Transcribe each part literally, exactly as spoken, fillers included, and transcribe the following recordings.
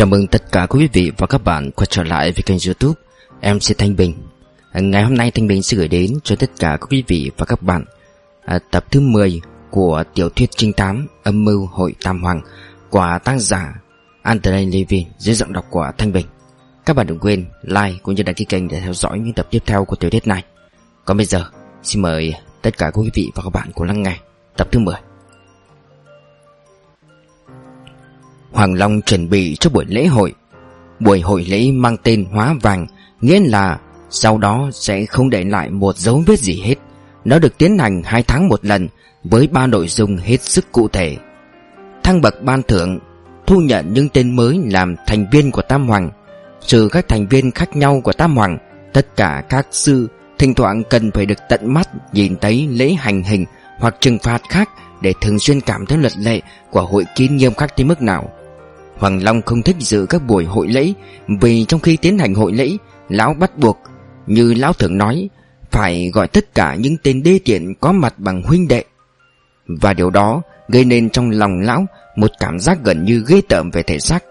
Chào mừng tất cả quý vị và các bạn quay trở lại với kênh YouTube em xê Thanh Bình. Ngày hôm nay Thanh Bình sẽ gửi đến cho tất cả các quý vị và các bạn à, tập thứ mười của tiểu thuyết trinh thám Âm mưu hội Tam Hoàng của tác giả Andrei Levin dưới giọng đọc của Thanh Bình. Các bạn đừng quên like cũng như đăng ký kênh để theo dõi những tập tiếp theo của tiểu thuyết này. Còn bây giờ xin mời tất cả quý vị và các bạn cùng lắng nghe tập thứ mười. Hoàng Long chuẩn bị cho buổi lễ hội. Buổi hội lễ mang tên Hóa Vàng, nghĩa là sau đó sẽ không để lại một dấu vết gì hết. Nó được tiến hành hai tháng một lần với ba nội dung hết sức cụ thể: thăng bậc ban thưởng, thu nhận những tên mới làm thành viên của Tam Hoàng, trừ các thành viên khác nhau của Tam Hoàng. Tất cả các sư thỉnh thoảng cần phải được tận mắt nhìn thấy lễ hành hình hoặc trừng phạt khác để thường xuyên cảm thấy luật lệ của hội kín nghiêm khắc tới mức nào. Hoàng Long không thích dự các buổi hội lễ, vì trong khi tiến hành hội lễ, lão bắt buộc, như lão thường nói, phải gọi tất cả những tên đê tiện có mặt bằng huynh đệ. Và điều đó gây nên trong lòng lão một cảm giác gần như ghê tởm về thể xác.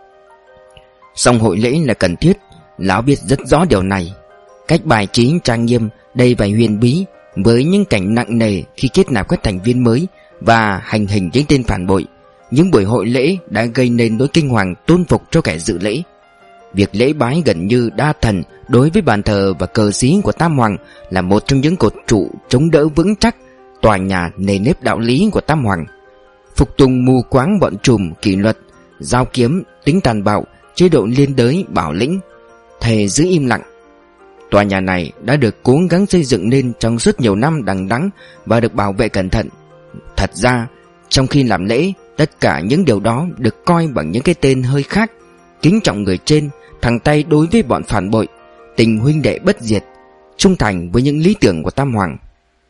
Song hội lễ là cần thiết, lão biết rất rõ điều này. Cách bài trí trang nghiêm, đầy vẻ huyền bí, với những cảnh nặng nề khi kết nạp các thành viên mới và hành hình những tên phản bội. Những buổi hội lễ đã gây nên nỗi kinh hoàng tôn phục cho kẻ dự lễ. Việc lễ bái gần như đa thần đối với bàn thờ và cờ xí của Tam Hoàng là một trong những cột trụ chống đỡ vững chắc tòa nhà nề nếp đạo lý của Tam Hoàng. Phục tùng mù quáng bọn trùm kỷ luật, giao kiếm, tính tàn bạo, chế độ liên đới bảo lĩnh, thề giữ im lặng. Tòa nhà này đã được cố gắng xây dựng nên trong suốt nhiều năm đằng đẵng và được bảo vệ cẩn thận. Thật ra, trong khi làm lễ, tất cả những điều đó được coi bằng những cái tên hơi khác: kính trọng người trên, thẳng tay đối với bọn phản bội, tình huynh đệ bất diệt, trung thành với những lý tưởng của Tam Hoàng.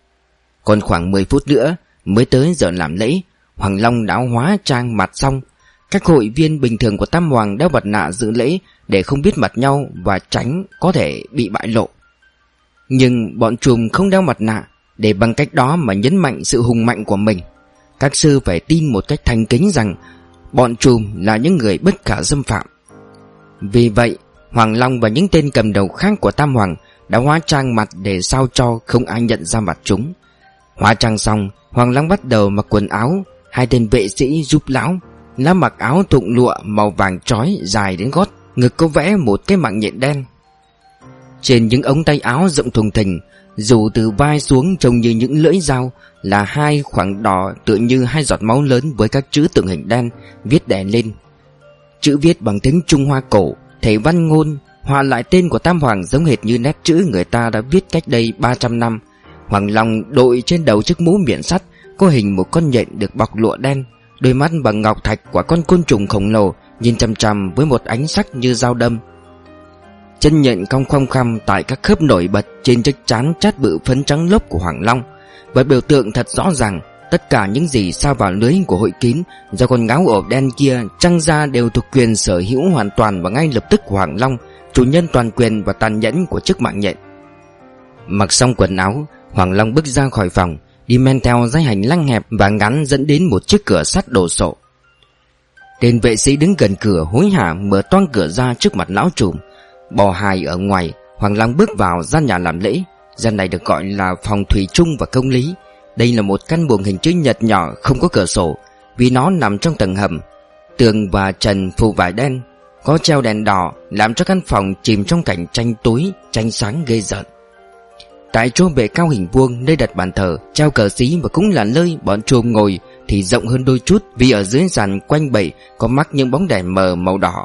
Còn khoảng mười phút nữa mới tới giờ làm lễ. Hoàng Long đã hóa trang mặt xong. Các hội viên bình thường của Tam Hoàng đeo mặt nạ dự lễ để không biết mặt nhau và tránh có thể bị bại lộ. Nhưng bọn trùm không đeo mặt nạ, để bằng cách đó mà nhấn mạnh sự hùng mạnh của mình. Các sư phải tin một cách thành kính rằng bọn trùm là những người bất khả xâm phạm. Vì vậy, Hoàng Long và những tên cầm đầu khác của Tam Hoàng đã hóa trang mặt để sao cho không ai nhận ra mặt chúng. Hóa trang xong, Hoàng Long bắt đầu mặc quần áo. Hai tên vệ sĩ giúp lão. Lão mặc áo thụng lụa màu vàng chói dài đến gót, ngực có vẽ một cái mạng nhện đen. Trên những ống tay áo rộng thùng thình, dù từ vai xuống trông như những lưỡi dao, là hai khoảng đỏ tựa như hai giọt máu lớn với các chữ tượng hình đen viết đè lên. Chữ viết bằng tiếng Trung Hoa cổ, thể văn ngôn, hòa lại tên của Tam Hoàng giống hệt như nét chữ người ta đã viết cách đây ba trăm năm. Hoàng Long đội trên đầu chiếc mũ miệng sắt có hình một con nhện được bọc lụa đen. Đôi mắt bằng ngọc thạch của con côn trùng khổng lồ nhìn chằm chằm với một ánh sắc như dao đâm. Chân nhện cong khom khăm tại các khớp nổi bật trên chiếc trán chát bự phấn trắng lốp của Hoàng Long, và biểu tượng thật rõ ràng tất cả những gì sao vào lưới của hội kín do con ngáo ổ đen kia trăng ra đều thuộc quyền sở hữu hoàn toàn và ngay lập tức của Hoàng Long, chủ nhân toàn quyền và tàn nhẫn của chiếc mạng nhện. Mặc xong quần áo, Hoàng Long bước ra khỏi phòng, đi men theo dãy hành lang hẹp và ngắn dẫn đến một chiếc cửa sắt đồ sộ. Tên vệ sĩ đứng gần cửa hối hả mở toang cửa ra trước mặt lão trùm. Bò hài ở ngoài, Hoàng Long bước vào gian nhà làm lễ. Gian này được gọi là phòng thủy chung và công lý. Đây là một căn buồng hình chữ nhật nhỏ không có cửa sổ, vì nó nằm trong tầng hầm. Tường và trần phủ vải đen, có treo đèn đỏ làm cho căn phòng chìm trong cảnh tranh tối, tranh sáng ghê rợn. Tại chỗ bệ cao hình vuông nơi đặt bàn thờ, treo cờ xí và cũng là nơi bọn trùm ngồi thì rộng hơn đôi chút, vì ở dưới sàn quanh bệ có mắc những bóng đèn mờ màu đỏ.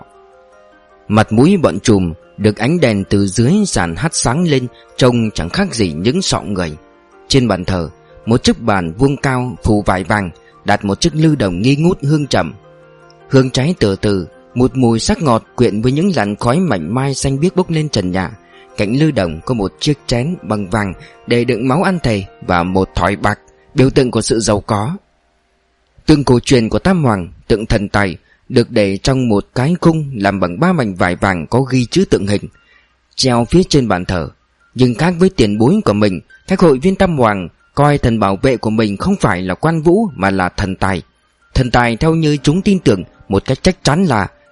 Mặt mũi bọn trùm được ánh đèn từ dưới sàn hắt sáng lên, trông chẳng khác gì những sọ người. Trên bàn thờ, một chiếc bàn vuông cao phủ vải vàng đặt một chiếc lư đồng nghi ngút hương trầm. Hương cháy từ từ, một mùi sắc ngọt quyện với những làn khói mảnh mai xanh biếc bốc lên trần nhà. Cạnh lư đồng có một chiếc chén bằng vàng để đựng máu ăn thầy và một thỏi bạc, biểu tượng của sự giàu có. Tượng cổ truyền của Tam Hoàng, tượng thần tài, được để trong một cái cung làm bằng ba mảnh vải vàng có ghi chữ tượng hình, treo phía trên bàn thờ. Nhưng khác với tiền bối của mình, các hội viên Tam Hoàng coi thần bảo vệ của mình không phải là Quan Vũ mà là thần tài. Thần tài theo như chúng tin tưởng một cách chắc chắn là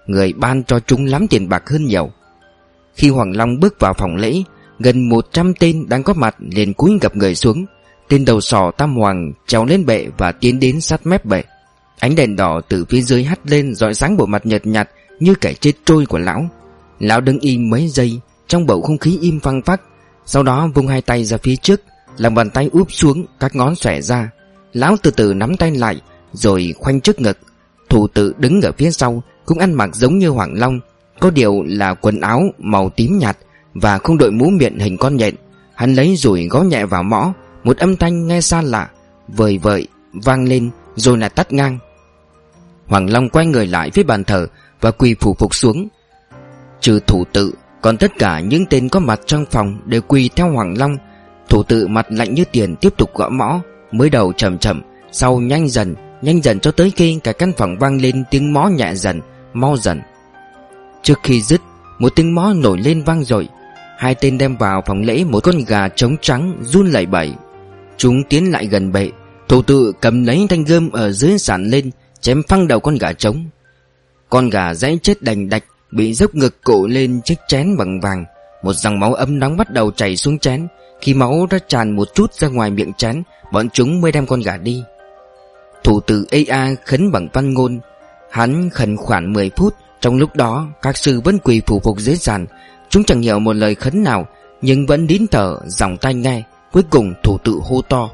người ban cho chúng lắm tiền bạc hơn nhiều. Khi Hoàng Long bước vào phòng lễ, gần một trăm tên đang có mặt liền cúi gập người xuống. Tên đầu sỏ Tam Hoàng trèo lên bệ và tiến đến sát mép bệ. Ánh đèn đỏ từ phía dưới hắt lên rọi sáng bộ mặt nhợt nhạt như kẻ chết trôi của lão. Lão đứng im mấy giây, trong bầu không khí im phăng phắc. Sau đó vung hai tay ra phía trước, lòng bàn tay úp xuống, các ngón xòe ra. Lão từ từ nắm tay lại, rồi khoanh trước ngực. Thủ tự đứng ở phía sau, cũng ăn mặc giống như Hoàng Long, có điều là quần áo màu tím nhạt và không đội mũ miệng hình con nhện. Hắn lấy dùi gõ nhẹ vào mõ, một âm thanh nghe xa lạ, vời vợi vang lên rồi lại tắt ngang. Hoàng Long quay người lại phía bàn thờ và quỳ phủ phục xuống. Trừ thủ tự, còn tất cả những tên có mặt trong phòng đều quỳ theo Hoàng Long. Thủ tự mặt lạnh như tiền tiếp tục gõ mõ, mới đầu chậm chậm, sau nhanh dần, nhanh dần cho tới khi cả căn phòng vang lên tiếng mõ nhẹ dần, mau dần. Trước khi dứt, một tiếng mõ nổi lên vang dội. Hai tên đem vào phòng lễ một con gà trống trắng run lẩy bẩy. Chúng tiến lại gần bệ. Thủ tự cầm lấy thanh gươm ở dưới sàn lên, chém phăng đầu con gà trống. Con gà giãy chết đành đạch, bị dốc ngực cổ lên chiếc chén bằng vàng. Một dòng máu ấm nóng bắt đầu chảy xuống chén. Khi máu đã tràn một chút ra ngoài miệng chén, bọn chúng mới đem con gà đi. Thủ tự ê a khấn bằng văn ngôn. Hắn khấn khoảng mười phút. Trong lúc đó các sư vẫn quỳ phủ phục dưới sàn. Chúng chẳng hiểu một lời khấn nào, nhưng vẫn nín thở dòng tai nghe. Cuối cùng thủ tự hô to: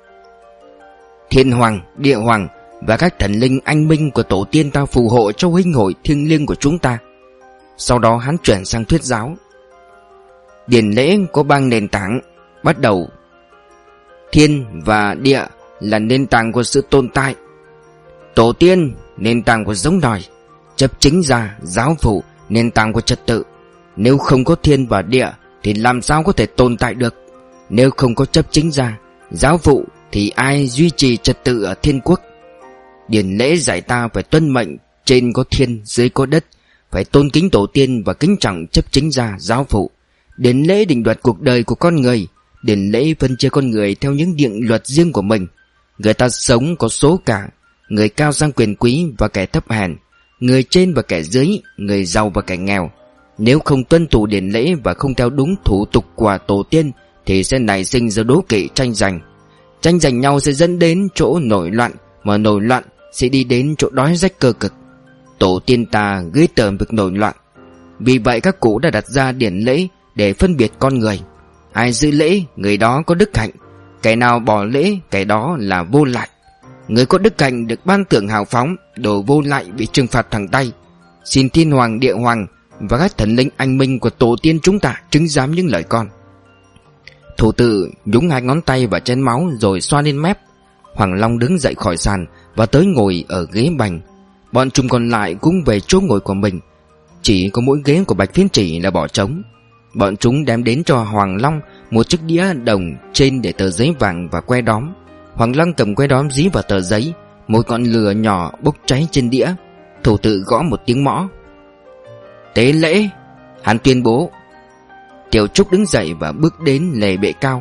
Thiên Hoàng, Địa Hoàng và các thần linh anh minh của tổ tiên ta phù hộ cho huynh hội thiêng liêng của chúng ta. Sau đó hắn chuyển sang thuyết giáo. Điển lễ có ba nền tảng. Bắt đầu. Thiên và địa là nền tảng của sự tồn tại. Tổ tiên, nền tảng của giống nòi. Chấp chính gia, giáo phụ, nền tảng của trật tự. Nếu không có thiên và địa thì làm sao có thể tồn tại được? Nếu không có chấp chính gia, giáo phụ thì ai duy trì trật tự ở thiên quốc? Điển lễ dạy ta phải tuân mệnh, trên có thiên, dưới có đất, phải tôn kính tổ tiên và kính trọng chấp chính gia, giáo phụ. Điển lễ định đoạt cuộc đời của con người. Điển lễ phân chia con người theo những định luật riêng của mình. Người ta sống có số cả, người cao sang quyền quý và kẻ thấp hèn, người trên và kẻ dưới, người giàu và kẻ nghèo. Nếu không tuân thủ điển lễ và không theo đúng thủ tục của tổ tiên thì sẽ nảy sinh ra đố kỵ tranh giành. Tranh giành nhau sẽ dẫn đến chỗ nổi loạn, mà nổi loạn sẽ đi đến chỗ đói rách cơ cực. Tổ tiên ta ghê tởm việc nổi loạn. Vì vậy các cụ đã đặt ra điển lễ để phân biệt con người. Ai giữ lễ, người đó có đức hạnh. Kẻ nào bỏ lễ, kẻ đó là vô lại. Người có đức hạnh được ban thưởng hào phóng, đồ vô lại bị trừng phạt thẳng tay. Xin Thiên Hoàng, Địa Hoàng và các thần linh anh minh của tổ tiên chúng ta chứng giám những lời con. Thủ tự nhúng hai ngón tay vào chén máu rồi xoa lên mép. Hoàng Long đứng dậy khỏi sàn và tới ngồi ở ghế bành. Bọn chúng còn lại cũng về chỗ ngồi của mình. Chỉ có mỗi ghế của Bạch Phiến Chỉ là bỏ trống. Bọn chúng đem đến cho Hoàng Long một chiếc đĩa đồng, trên để tờ giấy vàng và que đóm. Hoàng Long cầm que đóm dí vào tờ giấy. Một ngọn lửa nhỏ bốc cháy trên đĩa. Thủ tự gõ một tiếng mõ. Tế lễ, hắn tuyên bố. Tiểu Trúc đứng dậy và bước đến lề bệ cao.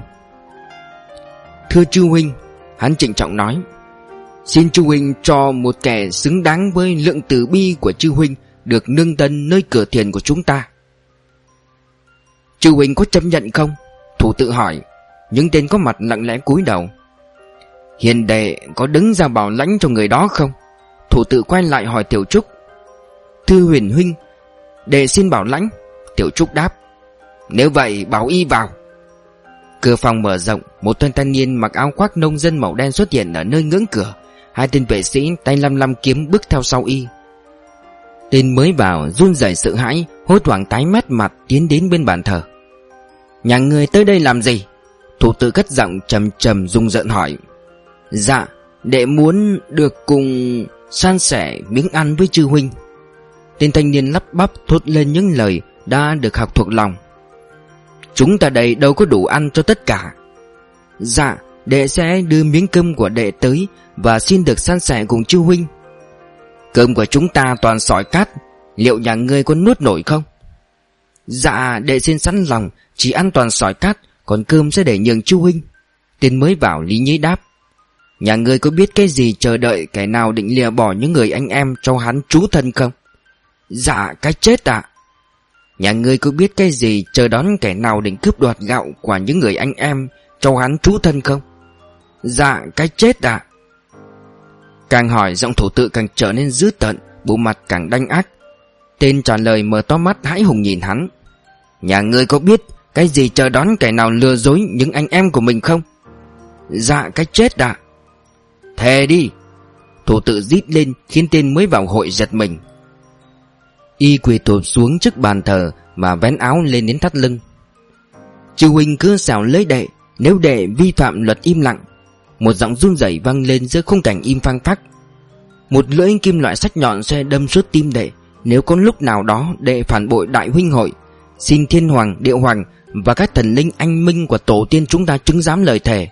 Thưa chư huynh, hắn trịnh trọng nói, xin chư huynh cho một kẻ xứng đáng với lượng từ bi của chư huynh được nương tân nơi cửa thiền của chúng ta. Chư huynh có chấp nhận không? Thủ tự hỏi. Những tên có mặt lặng lẽ cúi đầu. Hiền đệ có đứng ra bảo lãnh cho người đó không? Thủ tự quay lại hỏi Tiểu Trúc. Thưa huyền huynh, đệ xin bảo lãnh. Tiểu Trúc đáp. Nếu vậy bảo y vào. Cửa phòng mở rộng. Một tên thanh niên mặc áo khoác nông dân màu đen xuất hiện ở nơi ngưỡng cửa. Hai tên vệ sĩ tay lăm lăm kiếm bước theo sau y. Tên mới vào run rẩy sợ hãi, hốt hoảng tái mét mặt tiến đến bên bàn thờ. Nhà người tới đây làm gì? Thủ tự cất giọng trầm trầm rung rợn hỏi. Dạ, đệ muốn được cùng san sẻ miếng ăn với chư huynh. Tên thanh niên lắp bắp thốt lên những lời đã được học thuộc lòng. Chúng ta đây đâu có đủ ăn cho tất cả. Dạ, đệ sẽ đưa miếng cơm của đệ tới và xin được san sẻ cùng chư huynh. Cơm của chúng ta toàn sỏi cát, liệu nhà ngươi có nuốt nổi không? Dạ, đệ xin sẵn lòng, chỉ ăn toàn sỏi cát, còn cơm sẽ để nhường chư huynh. Tên mới vào lý nhí đáp. Nhà ngươi có biết cái gì chờ đợi kẻ nào định lìa bỏ những người anh em cho hắn trú thân không? Dạ cái chết ạ. Nhà ngươi có biết cái gì chờ đón kẻ nào định cướp đoạt gạo của những người anh em cho hắn trú thân không? Dạ cái chết ạ. Càng hỏi giọng thủ tự càng trở nên dữ tợn, bộ mặt càng đanh ác. Tên trả lời mở to mắt hãi hùng nhìn hắn. Nhà ngươi có biết cái gì chờ đón kẻ nào lừa dối những anh em của mình không? Dạ cái chết ạ. Thề đi. Thủ tự rít lên khiến tên mới vào hội giật mình. Y quỳ tụp xuống trước bàn thờ mà vén áo lên đến thắt lưng. Chư huynh cứ xảo lấy đệ, nếu đệ vi phạm luật im lặng. Một giọng run rẩy vang lên giữa khung cảnh im phăng phắc. Một lưỡi kim loại sắc nhọn sẽ đâm suốt tim đệ. Nếu có lúc nào đó đệ phản bội đại huynh hội, xin thiên hoàng, địa hoàng và các thần linh anh minh của tổ tiên chúng ta chứng giám lời thề.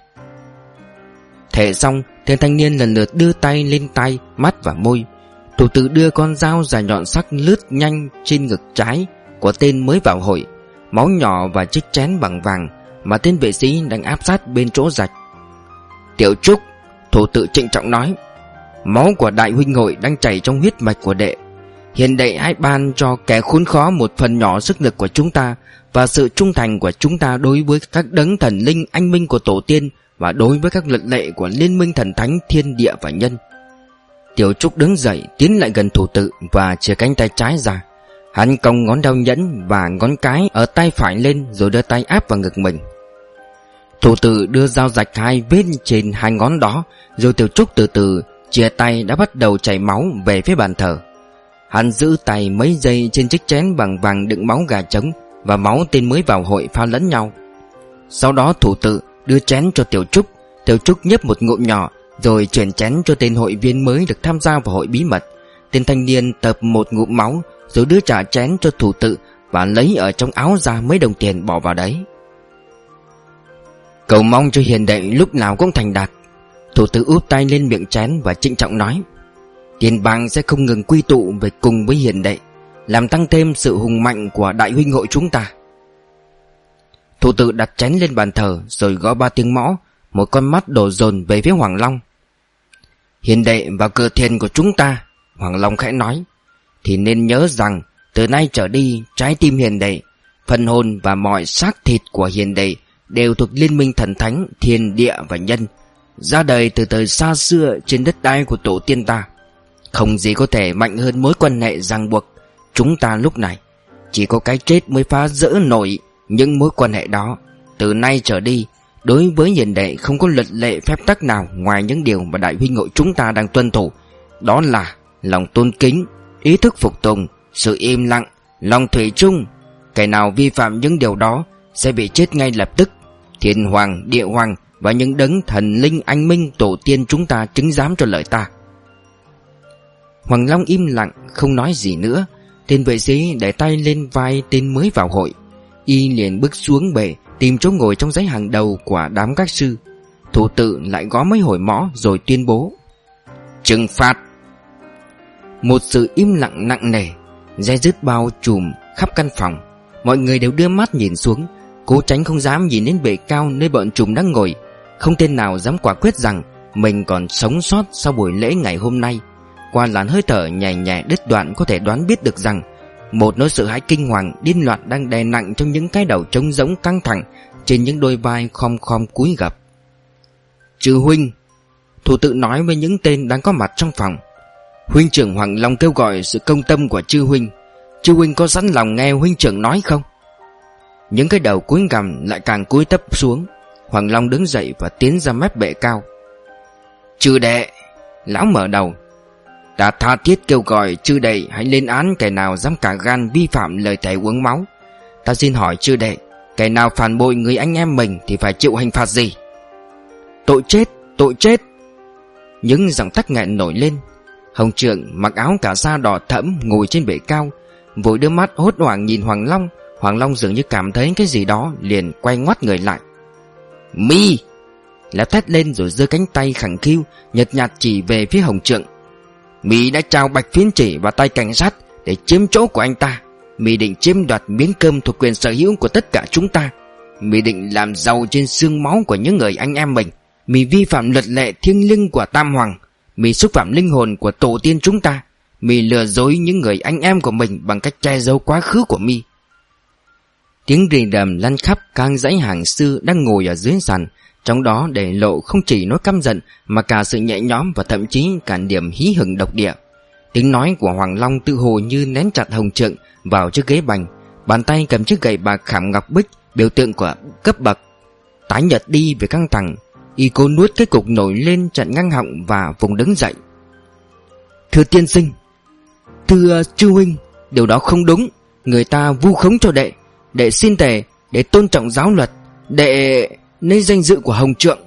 Thề xong, tên thanh niên lần lượt đưa tay lên tay, mắt và môi. Thủ tử đưa con dao dài nhọn sắc lướt nhanh trên ngực trái của tên mới vào hội. Máu nhỏ và chiếc chén bằng vàng mà tên vệ sĩ đang áp sát bên chỗ rạch. Tiểu Trúc, thủ tự trịnh trọng nói, máu của đại huynh hội đang chảy trong huyết mạch của đệ. Hiện đệ hãy ban cho kẻ khốn khó một phần nhỏ sức lực của chúng ta và sự trung thành của chúng ta đối với các đấng thần linh anh minh của tổ tiên và đối với các luật lệ của liên minh thần thánh thiên địa và nhân. Tiểu Trúc đứng dậy tiến lại gần thủ tự và chìa cánh tay trái ra. Hắn cong ngón đeo nhẫn và ngón cái ở tay phải lên rồi đưa tay áp vào ngực mình. Thủ tự đưa dao rạch hai vết trên hai ngón đó, rồi Tiểu Trúc từ từ chìa tay đã bắt đầu chảy máu về phía bàn thờ. Hắn giữ tay mấy giây trên chiếc chén bằng vàng đựng máu gà trống và máu tên mới vào hội pha lẫn nhau. Sau đó thủ tự đưa chén cho Tiểu Trúc. Tiểu Trúc nhấp một ngụm nhỏ rồi chuyển chén cho tên hội viên mới được tham gia vào hội bí mật. Tên thanh niên tập một ngụm máu rồi đưa trả chén cho thủ tự và lấy ở trong áo ra mấy đồng tiền bỏ vào đấy. Cầu mong cho hiền đệ lúc nào cũng thành đạt. Thủ tự úp tay lên miệng chén và trịnh trọng nói, tiền bang sẽ không ngừng quy tụ về cùng với hiền đệ, làm tăng thêm sự hùng mạnh của đại huynh hội chúng ta. Thủ tự đặt chén lên bàn thờ rồi gõ ba tiếng mõ. Một con mắt đổ dồn về phía Hoàng Long. Hiền đệ vào cửa thiền của chúng ta, Hoàng Long khẽ nói, thì nên nhớ rằng từ nay trở đi trái tim hiền đệ, phần hồn và mọi xác thịt của hiền đệ đều thuộc liên minh thần thánh thiên địa và nhân, ra đời từ thời xa xưa trên đất đai của tổ tiên ta. Không gì có thể mạnh hơn mối quan hệ ràng buộc chúng ta lúc này. Chỉ có cái chết mới phá vỡ nổi những mối quan hệ đó. Từ nay trở đi, đối với hiền đệ không có luật lệ phép tắc nào ngoài những điều mà đại huynh hội chúng ta đang tuân thủ. Đó là lòng tôn kính, ý thức phục tùng, sự im lặng, lòng thủy chung. Kẻ nào vi phạm những điều đó sẽ bị chết ngay lập tức. Thiên hoàng, địa hoàng và những đấng thần linh anh minh tổ tiên chúng ta chứng giám cho lời ta. Hoàng Long im lặng không nói gì nữa. Tên vệ sĩ để tay lên vai tên mới vào hội. Y liền bước xuống bệ tìm chỗ ngồi trong dãy hàng đầu của đám các sư. Thủ tự lại gõ mấy hồi mõ rồi tuyên bố trừng phạt. Một sự im lặng nặng nề dè dứt bao trùm khắp căn phòng. Mọi người đều đưa mắt nhìn xuống, cố tránh không dám nhìn đến bệ cao nơi bọn trùm đang ngồi. Không tên nào dám quả quyết rằng mình còn sống sót sau buổi lễ ngày hôm nay. Qua làn hơi thở nhẹ nhẹ đứt đoạn có thể đoán biết được rằng một nỗi sợ hãi kinh hoàng điên loạn đang đè nặng trong những cái đầu trống rỗng căng thẳng trên những đôi vai khom khom cúi gập. Chư huynh, thủ tự nói với những tên đang có mặt trong phòng, huynh trưởng Hoàng Long kêu gọi sự công tâm của chư huynh. Chư huynh có sẵn lòng nghe huynh trưởng nói không? Những cái đầu cúi gằm lại càng cúi thấp xuống. Hoàng Long đứng dậy và tiến ra mép bệ cao. Chư đệ, lão mở đầu, ta tha thiết kêu gọi chư đệ hãy lên án kẻ nào dám cả gan vi phạm lời thề uống máu. Ta xin hỏi chư đệ, kẻ nào phản bội người anh em mình thì phải chịu hình phạt gì? Tội chết, tội chết. Những giọng tắc nghẹn nổi lên. Hồng Trượng mặc áo cà sa đỏ thẫm ngồi trên bệ cao, vội đưa mắt hốt hoảng nhìn Hoàng Long. Hoàng Long dường như cảm thấy cái gì đó, liền quay ngoắt người lại. Mi! Lão thét lên rồi giơ cánh tay khẳng khiu nhợt nhạt chỉ về phía Hồng Trượng. Mi đã trao bạch phiến chỉ vào tay cảnh sát để chiếm chỗ của anh ta. Mi định chiếm đoạt miếng cơm thuộc quyền sở hữu của tất cả chúng ta. Mi định làm giàu trên xương máu của những người anh em mình. Mi vi phạm luật lệ thiêng liêng của Tam Hoàng. Mi xúc phạm linh hồn của tổ tiên chúng ta. Mi lừa dối những người anh em của mình bằng cách che giấu quá khứ của Mi. Tiếng rì rầm lăn khắp các dãy hàng sư đang ngồi ở dưới sàn, trong đó để lộ không chỉ nỗi căm giận mà cả sự nhẹ nhõm và thậm chí cả niềm hí hửng độc địa. Tiếng nói của Hoàng Long tự hồ như nén chặt Hồng Trượng vào chiếc ghế bành, bàn tay cầm chiếc gậy bạc khảm ngọc bích, biểu tượng của cấp bậc. Tái nhợt đi về căng thẳng, y cố nuốt cái cục nổi lên trận ngang họng và vùng đứng dậy. Thưa tiên sinh, thưa Chu huynh, điều đó không đúng. Người ta vu khống cho đệ. Đệ xin thề, để tôn trọng giáo luật, đệ lấy danh dự của Hồng Trượng.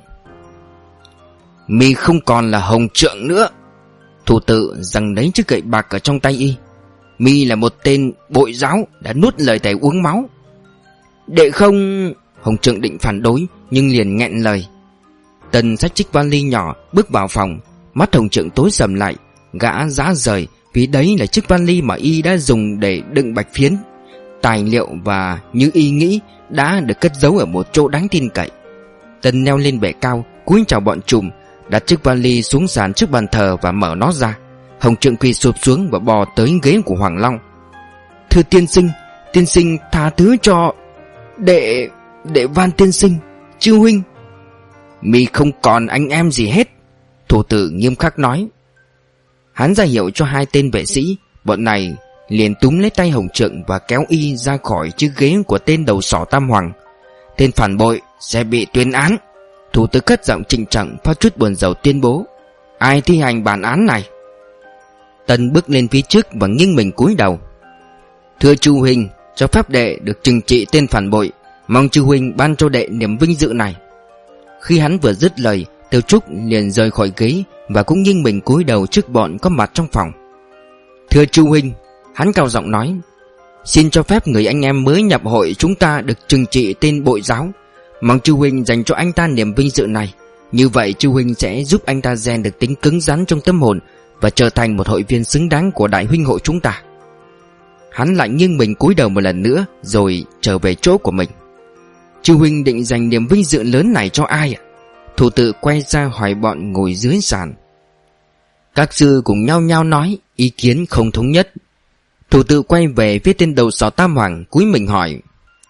Mi không còn là Hồng Trượng nữa. Thủ tự giằng lấy chiếc gậy bạc ở trong tay y. Mi là một tên bội giáo đã nuốt lời thề uống máu. Đệ không... Hồng Trượng định phản đối nhưng liền nghẹn lời. Tần xách chiếc vali nhỏ bước vào phòng. Mắt Hồng Trượng tối sầm lại. Gã rã rời vì đấy là chiếc vali mà y đã dùng để đựng bạch phiến, tài liệu và như y nghĩ đã được cất giấu ở một chỗ đáng tin cậy. Tần leo lên bệ cao, cúi chào bọn trùm, đặt chiếc vali xuống sàn trước bàn thờ và mở nó ra. Hồng Trượng quỳ sụp xuống và bò tới ghế của Hoàng Long. Thưa tiên sinh, tiên sinh tha thứ cho đệ đệ van tiên sinh, Chu huynh. Mi không còn anh em gì hết, thủ tử nghiêm khắc nói. Hắn ra hiệu cho hai tên vệ sĩ. Bọn này liền túm lấy tay Hồng Trượng và kéo y ra khỏi chiếc ghế của tên đầu sỏ Tam Hoàng. Tên phản bội sẽ bị tuyên án. Thủ tướng cất giọng trịnh trọng pha chút buồn rầu tuyên bố. Ai thi hành bản án này? Tân bước lên phía trước và nghiêng mình cúi đầu. Thưa Chu huynh, cho phép đệ được trừng trị tên phản bội. Mong Chu huynh ban cho đệ niềm vinh dự này. Khi hắn vừa dứt lời, Tiêu Trúc liền rời khỏi ghế và cũng nghiêng mình cúi đầu trước bọn có mặt trong phòng. Thưa Chu huynh, hắn cao giọng nói, xin cho phép người anh em mới nhập hội chúng ta được trừng trị tên bội giáo. Mong Chu huynh dành cho anh ta niềm vinh dự này. Như vậy Chu huynh sẽ giúp anh ta rèn được tính cứng rắn trong tâm hồn và trở thành một hội viên xứng đáng của đại huynh hội chúng ta. Hắn lại nghiêng mình cúi đầu một lần nữa rồi trở về chỗ của mình. Chu huynh định dành niềm vinh dự lớn này cho ai ạ? Thủ tự quay ra hỏi bọn ngồi dưới sàn. Các sư cùng nhau nhau nói, ý kiến không thống nhất. Thủ tự quay về phía tên đầu sỏ Tam Hoàng, cúi mình hỏi.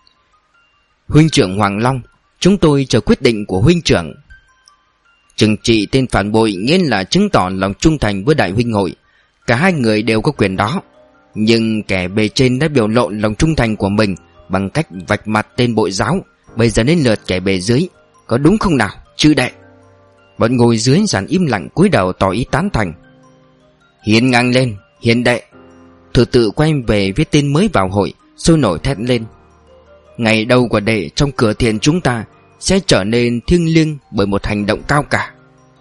Huynh trưởng Hoàng Long, chúng tôi chờ quyết định của huynh trưởng. Trừng trị tên phản bội nghĩa là chứng tỏ lòng trung thành với đại huynh hội. Cả hai người đều có quyền đó. Nhưng kẻ bề trên đã biểu lộ lòng trung thành của mình bằng cách vạch mặt tên bội giáo. Bây giờ đến lượt kẻ bề dưới. Có đúng không nào, chư đệ? Bọn ngồi dưới sàn im lặng cúi đầu tỏ ý tán thành. Hiên ngang lên, hiền đệ. Thủ tự quay về phía tên mới vào hội, sôi nổi thét lên. Ngày đầu của đệ trong cửa thiền chúng ta sẽ trở nên thiêng liêng bởi một hành động cao cả.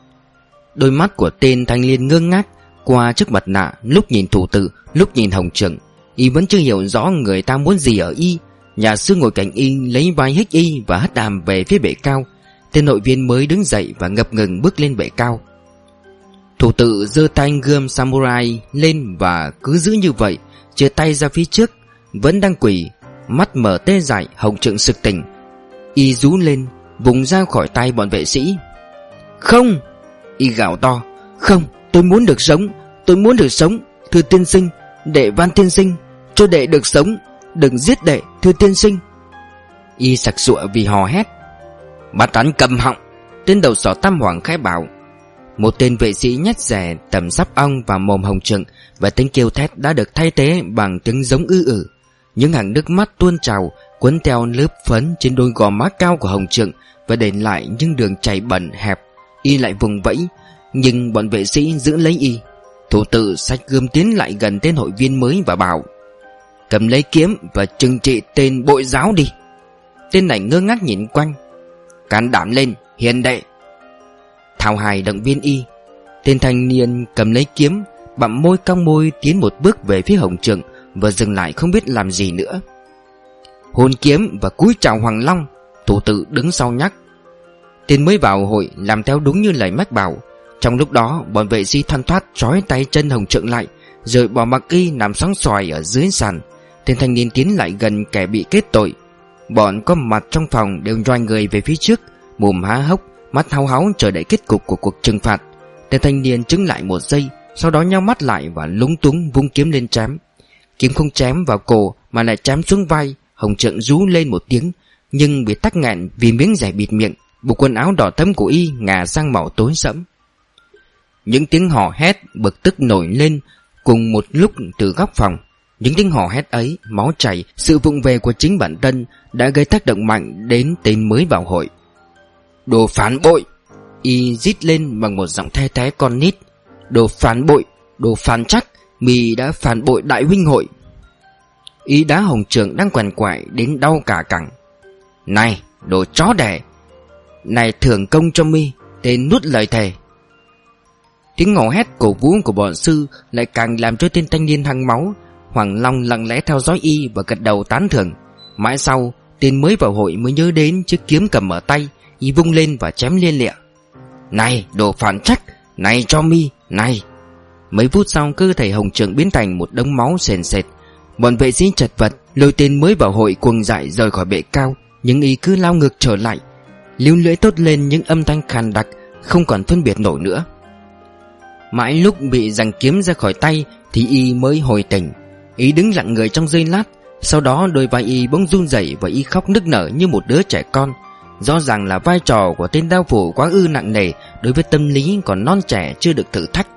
Đôi mắt của tên thanh niên ngơ ngác qua chiếc mặt nạ, lúc nhìn thủ tự, lúc nhìn Hồng Trượng. Y vẫn chưa hiểu rõ người ta muốn gì ở y. Nhà sư ngồi cạnh y lấy vai hít y và hất hàm về phía bệ cao. Tên hội viên mới đứng dậy và ngập ngừng bước lên bệ cao. Thủ tự giơ tay gươm samurai lên và cứ giữ như vậy, chia tay ra phía trước. Vẫn đang quỳ, mắt mở tê dại. Hồng Trượng sực tỉnh, y rú lên, vùng ra khỏi tay bọn vệ sĩ. Không! Y gào to. Không, tôi muốn được sống, tôi muốn được sống. Thưa tiên sinh, đệ van tiên sinh, cho đệ được sống. Đừng giết đệ, thưa tiên sinh. Y sặc sụa vì hò hét. Bắt hắn cầm họng, tên đầu sỏ Tam Hoàng khẽ bảo. Một tên vệ sĩ nhét rẻ tầm sắp ong vào mồm Hồng Trượng, và tiếng kêu thét đã được thay thế bằng tiếng giống ư ử. Những hàng nước mắt tuôn trào quấn theo lớp phấn trên đôi gò má cao của Hồng Trượng và để lại những đường chảy bẩn hẹp. Y lại vùng vẫy, nhưng bọn vệ sĩ giữ lấy y. Thủ tự xách gươm tiến lại gần tên hội viên mới và bảo. Cầm lấy kiếm và trừng trị tên bội giáo đi. Tên này ngơ ngác nhìn quanh. Can đảm lên, hiền đệ. Thảo hài động viên y. Tên thanh niên cầm lấy kiếm, bặm môi cong môi tiến một bước về phía Hồng Trượng và dừng lại không biết làm gì nữa. Hôn kiếm và cúi chào Hoàng Long. Thủ tự đứng sau nhắc. Tên mới vào hội làm theo đúng như lời mách bảo. Trong lúc đó bọn vệ sĩ thoăn thoắt trói tay chân Hồng Trượng lại, rồi bỏ mặc y nằm sóng xoài ở dưới sàn. Tên thanh niên tiến lại gần kẻ bị kết tội. Bọn có mặt trong phòng đều nhoài người về phía trước, mồm há hốc, mắt háo háo chờ đợi kết cục của cuộc trừng phạt. Tên thanh niên chứng lại một giây, sau đó nhắm mắt lại và lúng túng vung kiếm lên chém. Kiếm không chém vào cổ mà lại chém xuống vai. Hồng Trượng rú lên một tiếng, nhưng bị tắc nghẹn vì miếng giày bịt miệng. Bộ quần áo đỏ thẫm của y ngả sang màu tối sẫm. Những tiếng hò hét bực tức nổi lên cùng một lúc từ góc phòng. Những tiếng hò hét ấy, máu chảy, sự vụng về của chính bản thân đã gây tác động mạnh đến tên mới vào hội. Đồ phản bội! Y rít lên bằng một giọng the thé con nít. Đồ phản bội! Đồ phản chắc! Mì đã phản bội đại huynh hội! Y đá Hồng Trượng đang quằn quại đến đau cả cẳng. Này, đồ chó đẻ! Này thưởng công cho mi, tên nuốt lời thề! Tiếng hò hét cổ vũ của bọn sư lại càng làm cho tên thanh niên hăng máu. Hoàng Long lặng lẽ theo dõi y và gật đầu tán thưởng. Mãi sau, tên mới vào hội mới nhớ đến chiếc kiếm cầm ở tay. Y vung lên và chém liên lịa. Này, đồ phản trắc! Này cho mi! Này! Mấy phút sau, cơ thể Hồng Trượng biến thành một đống máu sền sệt. Bọn vệ sĩ chật vật lôi tên mới vào hội cuồng dại rời khỏi bệ cao, nhưng y cứ lao ngược trở lại, líu lưỡi thốt lên những âm thanh khàn đặc không còn phân biệt nổi nữa. Mãi lúc bị giằng kiếm ra khỏi tay thì y mới hồi tỉnh. Y đứng lặng người trong giây lát, sau đó đôi vai y bỗng run rẩy và y khóc nức nở như một đứa trẻ con. Rõ ràng là vai trò của tên đao phủ quá ư nặng nề đối với tâm lý còn non trẻ chưa được thử thách.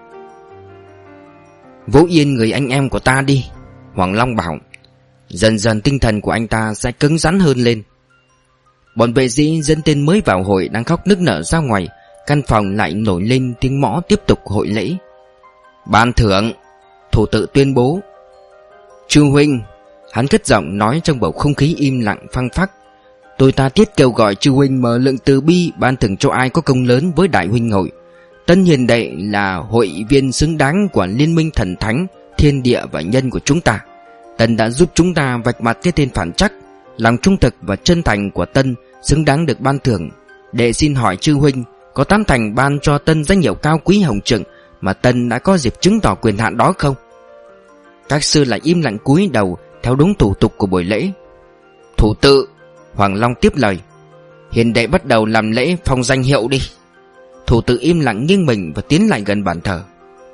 Vỗ yên người anh em của ta đi, Hoàng Long bảo. Dần dần tinh thần của anh ta sẽ cứng rắn hơn lên. Bọn vệ sĩ dẫn tên mới vào hội đang khóc nức nở ra ngoài. Căn phòng lại nổi lên tiếng mõ tiếp tục hội lễ. Ban thưởng! Thủ tự tuyên bố. Trư huynh! Hắn cất giọng nói trong bầu không khí im lặng phăng phắc. Tôi ta thiết kêu gọi chư huynh mở lượng từ bi ban thưởng cho ai có công lớn với đại huynh hội. Tân Hiền Đệ là hội viên xứng đáng của liên minh thần thánh, thiên địa và nhân của chúng ta. Tân đã giúp chúng ta vạch mặt cái tên phản trắc. Lòng trung thực và chân thành của Tân xứng đáng được ban thưởng. Đệ xin hỏi chư huynh có tán thành ban cho Tân danh hiệu cao quý Hồng Trượng mà Tân đã có dịp chứng tỏ quyền hạn đó không? Các sư lại im lặng cúi đầu theo đúng thủ tục của buổi lễ. Thủ tự! Hoàng Long tiếp lời. Hiền Đệ bắt đầu làm lễ phong danh hiệu đi. Thủ tự im lặng nghiêng mình và tiến lại gần bàn thờ.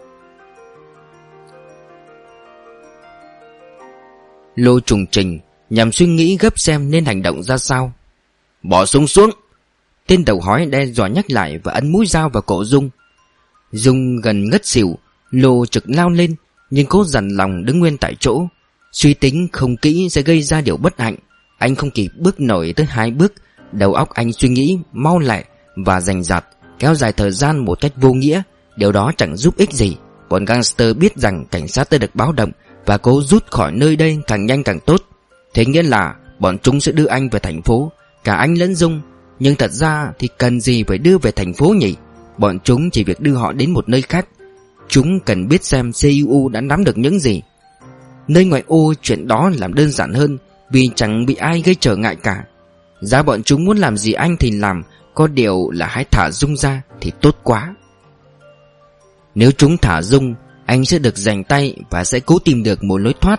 Lô trùng trình nhằm suy nghĩ gấp xem nên hành động ra sao. Bỏ súng xuống! Tên đầu hói đe dọa nhắc lại và ấn mũi dao vào cổ Dung. Dung gần ngất xỉu. Lô trực lao lên nhưng cố dằn lòng đứng nguyên tại chỗ. Suy tính không kỹ sẽ gây ra điều bất hạnh. Anh không kịp bước nổi tới hai bước. Đầu óc anh suy nghĩ mau lẹ và rành rặt, kéo dài thời gian một cách vô nghĩa. Điều đó chẳng giúp ích gì. Bọn gangster biết rằng cảnh sát đã được báo động và cố rút khỏi nơi đây càng nhanh càng tốt. Thế nghĩa là bọn chúng sẽ đưa anh về thành phố, cả anh lẫn Dung. Nhưng thật ra thì cần gì phải đưa về thành phố nhỉ? Bọn chúng chỉ việc đưa họ đến một nơi khác. Chúng cần biết xem xê i u đã nắm được những gì. Nơi ngoại ô chuyện đó làm đơn giản hơn, vì chẳng bị ai gây trở ngại cả. Giá bọn chúng muốn làm gì anh thì làm, có điều là hãy thả Dung ra thì tốt quá. Nếu chúng thả Dung, anh sẽ được giành tay và sẽ cố tìm được một lối thoát.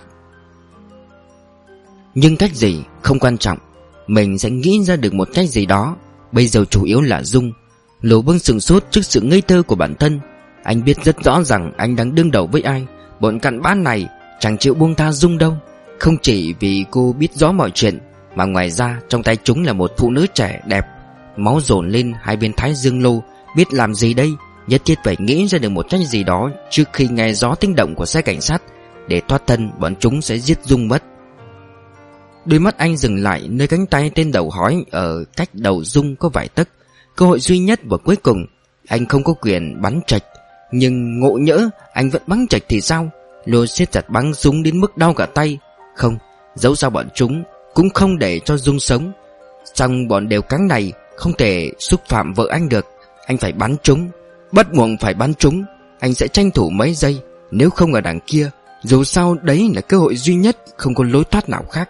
Nhưng cách gì không quan trọng, mình sẽ nghĩ ra được một cách gì đó. Bây giờ chủ yếu là Dung. Lô Vương sửng sốt trước sự ngây thơ của bản thân. Anh biết rất rõ rằng anh đang đương đầu với ai. Bọn cặn bã này chẳng chịu buông tha Dung đâu. Không chỉ vì cô biết rõ mọi chuyện, mà ngoài ra trong tay chúng là một phụ nữ trẻ đẹp. Máu dồn lên hai bên thái dương Lô. Biết làm gì đây? Nhất thiết phải nghĩ ra được một cách gì đó trước khi nghe rõ tiếng động của xe cảnh sát. Để thoát thân, bọn chúng sẽ giết Dung mất. Đôi mắt anh dừng lại nơi cánh tay tên đầu hói ở cách đầu Dung có vài tấc. Cơ hội duy nhất và cuối cùng. Anh không có quyền bắn trạch, nhưng ngộ nhỡ anh vẫn bắn trạch thì sao? Lô siết chặt bắn súng đến mức đau cả tay. Không, dẫu sao bọn chúng cũng không để cho Dung sống. Xong bọn đều cắn này không thể xúc phạm vợ anh được. Anh phải bắn chúng, bắt buộc phải bắn chúng. Anh sẽ tranh thủ mấy giây. Nếu không ở đằng kia, dù sao đấy là cơ hội duy nhất, không có lối thoát nào khác.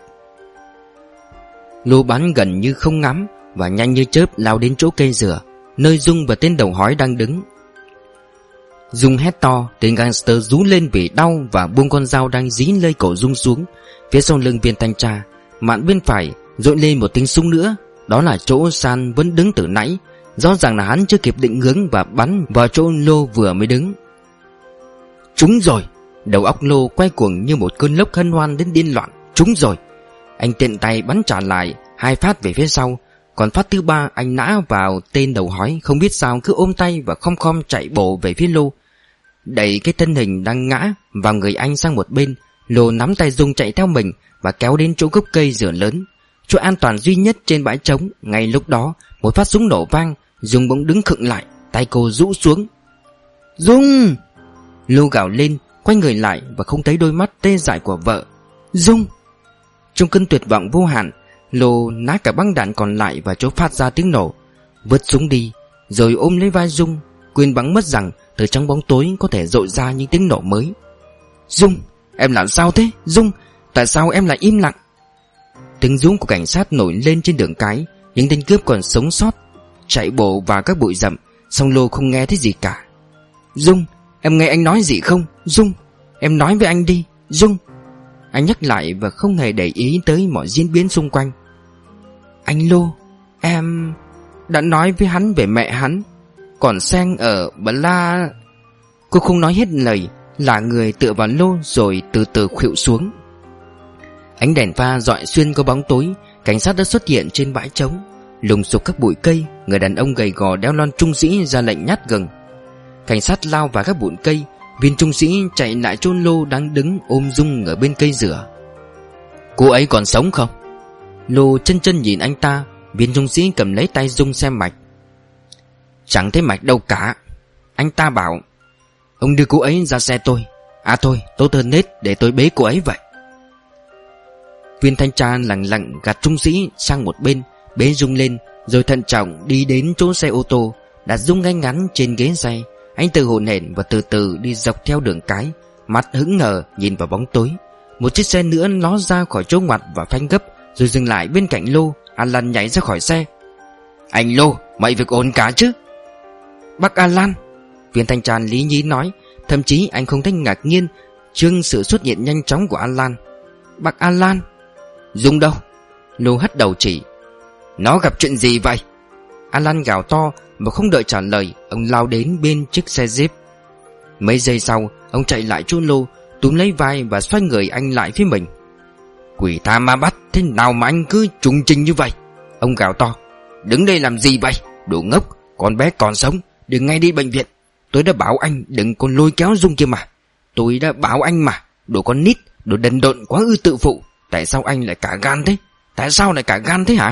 Lô bắn gần như không ngắm và nhanh như chớp lao đến chỗ cây dừa, nơi Dung và tên đầu hói đang đứng. Dung hét to, tên gangster rú lên vì đau và buông con dao đang dí lơi cổ Dung xuống. Phía sau lưng viên thanh tra, mạn bên phải dội lên một tiếng súng nữa. Đó là chỗ San vẫn đứng từ nãy. Rõ ràng là hắn chưa kịp định hướng và bắn vào chỗ Lô vừa mới đứng. Trúng rồi. Đầu óc Lô quay cuồng như một cơn lốc hân hoan đến điên loạn. Trúng rồi. Anh tiện tay bắn trả lại hai phát về phía sau. Còn phát thứ ba anh nã vào tên đầu hói, không biết sao cứ ôm tay và khom khom chạy bộ về phía Lô, đẩy cái thân hình đang ngã vào người anh sang một bên. Lô nắm tay Dung chạy theo mình và kéo đến chỗ gốc cây dừa lớn, chỗ an toàn duy nhất trên bãi trống. Ngay lúc đó một phát súng nổ vang. Dung bỗng đứng khựng lại, tay cô rũ xuống. Dung! Lô gào lên, quay người lại và không thấy đôi mắt tê dại của vợ. Dung! Trong cơn tuyệt vọng vô hạn, Lô nã cả băng đạn còn lại vào chỗ phát ra tiếng nổ, vứt súng đi, rồi ôm lấy vai Dung, quên bẵng mất rằng từ trong bóng tối có thể rội ra những tiếng nổ mới. Dung! Em làm sao thế? Dung! Tại sao em lại im lặng? Tiếng rú của cảnh sát nổi lên trên đường cái. Những tên cướp còn sống sót chạy bộ vào các bụi rậm, song Lô không nghe thấy gì cả. Dung! Em nghe anh nói gì không? Dung! Em nói với anh đi! Dung! Anh nhắc lại và không hề để ý tới mọi diễn biến xung quanh. Anh Lô, em đã nói với hắn về mẹ hắn, còn Sen ở Bờ La. Cô không nói hết lời, là người tựa vào Lô rồi từ từ khuỵu xuống. Ánh đèn pha rọi xuyên qua bóng tối. Cảnh sát đã xuất hiện trên bãi trống, lùng sục các bụi cây. Người đàn ông gầy gò đeo lon trung sĩ ra lệnh nhát gừng. Cảnh sát lao vào các bụi cây. Viên trung sĩ chạy lại chỗ Lô đang đứng ôm Dung ở bên cây dừa. Cô ấy còn sống không? Lô chân chân nhìn anh ta. Viên trung sĩ cầm lấy tay Dung xem mạch. Chẳng thấy mạch đâu cả. Anh ta bảo, ông đưa cô ấy ra xe tôi. À thôi, tốt hơn hết để tôi bế cô ấy vậy. Viên thanh tra lẳng lặng gạt trung sĩ sang một bên, bế Dung lên, rồi thận trọng đi đến chỗ xe ô tô, đặt Dung ngay ngắn trên ghế xe. Anh tự hổn hển và từ từ đi dọc theo đường cái, mắt hững hờ nhìn vào bóng tối. Một chiếc xe nữa ló ra khỏi chỗ ngoặt và phanh gấp, rồi dừng lại bên cạnh Lô. Alan nhảy ra khỏi xe. Anh Lô, mọi việc ổn cả chứ? Bác Alan, viên thanh tra lý nhí nói. Thậm chí anh không thấy ngạc nhiên trước sự xuất hiện nhanh chóng của Alan. Bác Alan. Dung đâu? Lô hất đầu chỉ. Nó gặp chuyện gì vậy? Alan gào to và không đợi trả lời, ông lao đến bên chiếc xe Jeep. Mấy giây sau, ông chạy lại chỗ Lô, túm lấy vai và xoay người anh lại phía mình. Quỷ tha ma bắt, thế nào mà anh cứ trùng trình như vậy? Ông gào to. Đứng đây làm gì vậy? Đồ ngốc, con bé còn sống, đừng ngay đi bệnh viện. Tôi đã bảo anh đừng còn lôi kéo Dung kia mà. Tôi đã bảo anh mà. Đồ con nít, đồ đần độn quá ư tự phụ. Tại sao anh lại cả gan thế? Tại sao lại cả gan thế hả?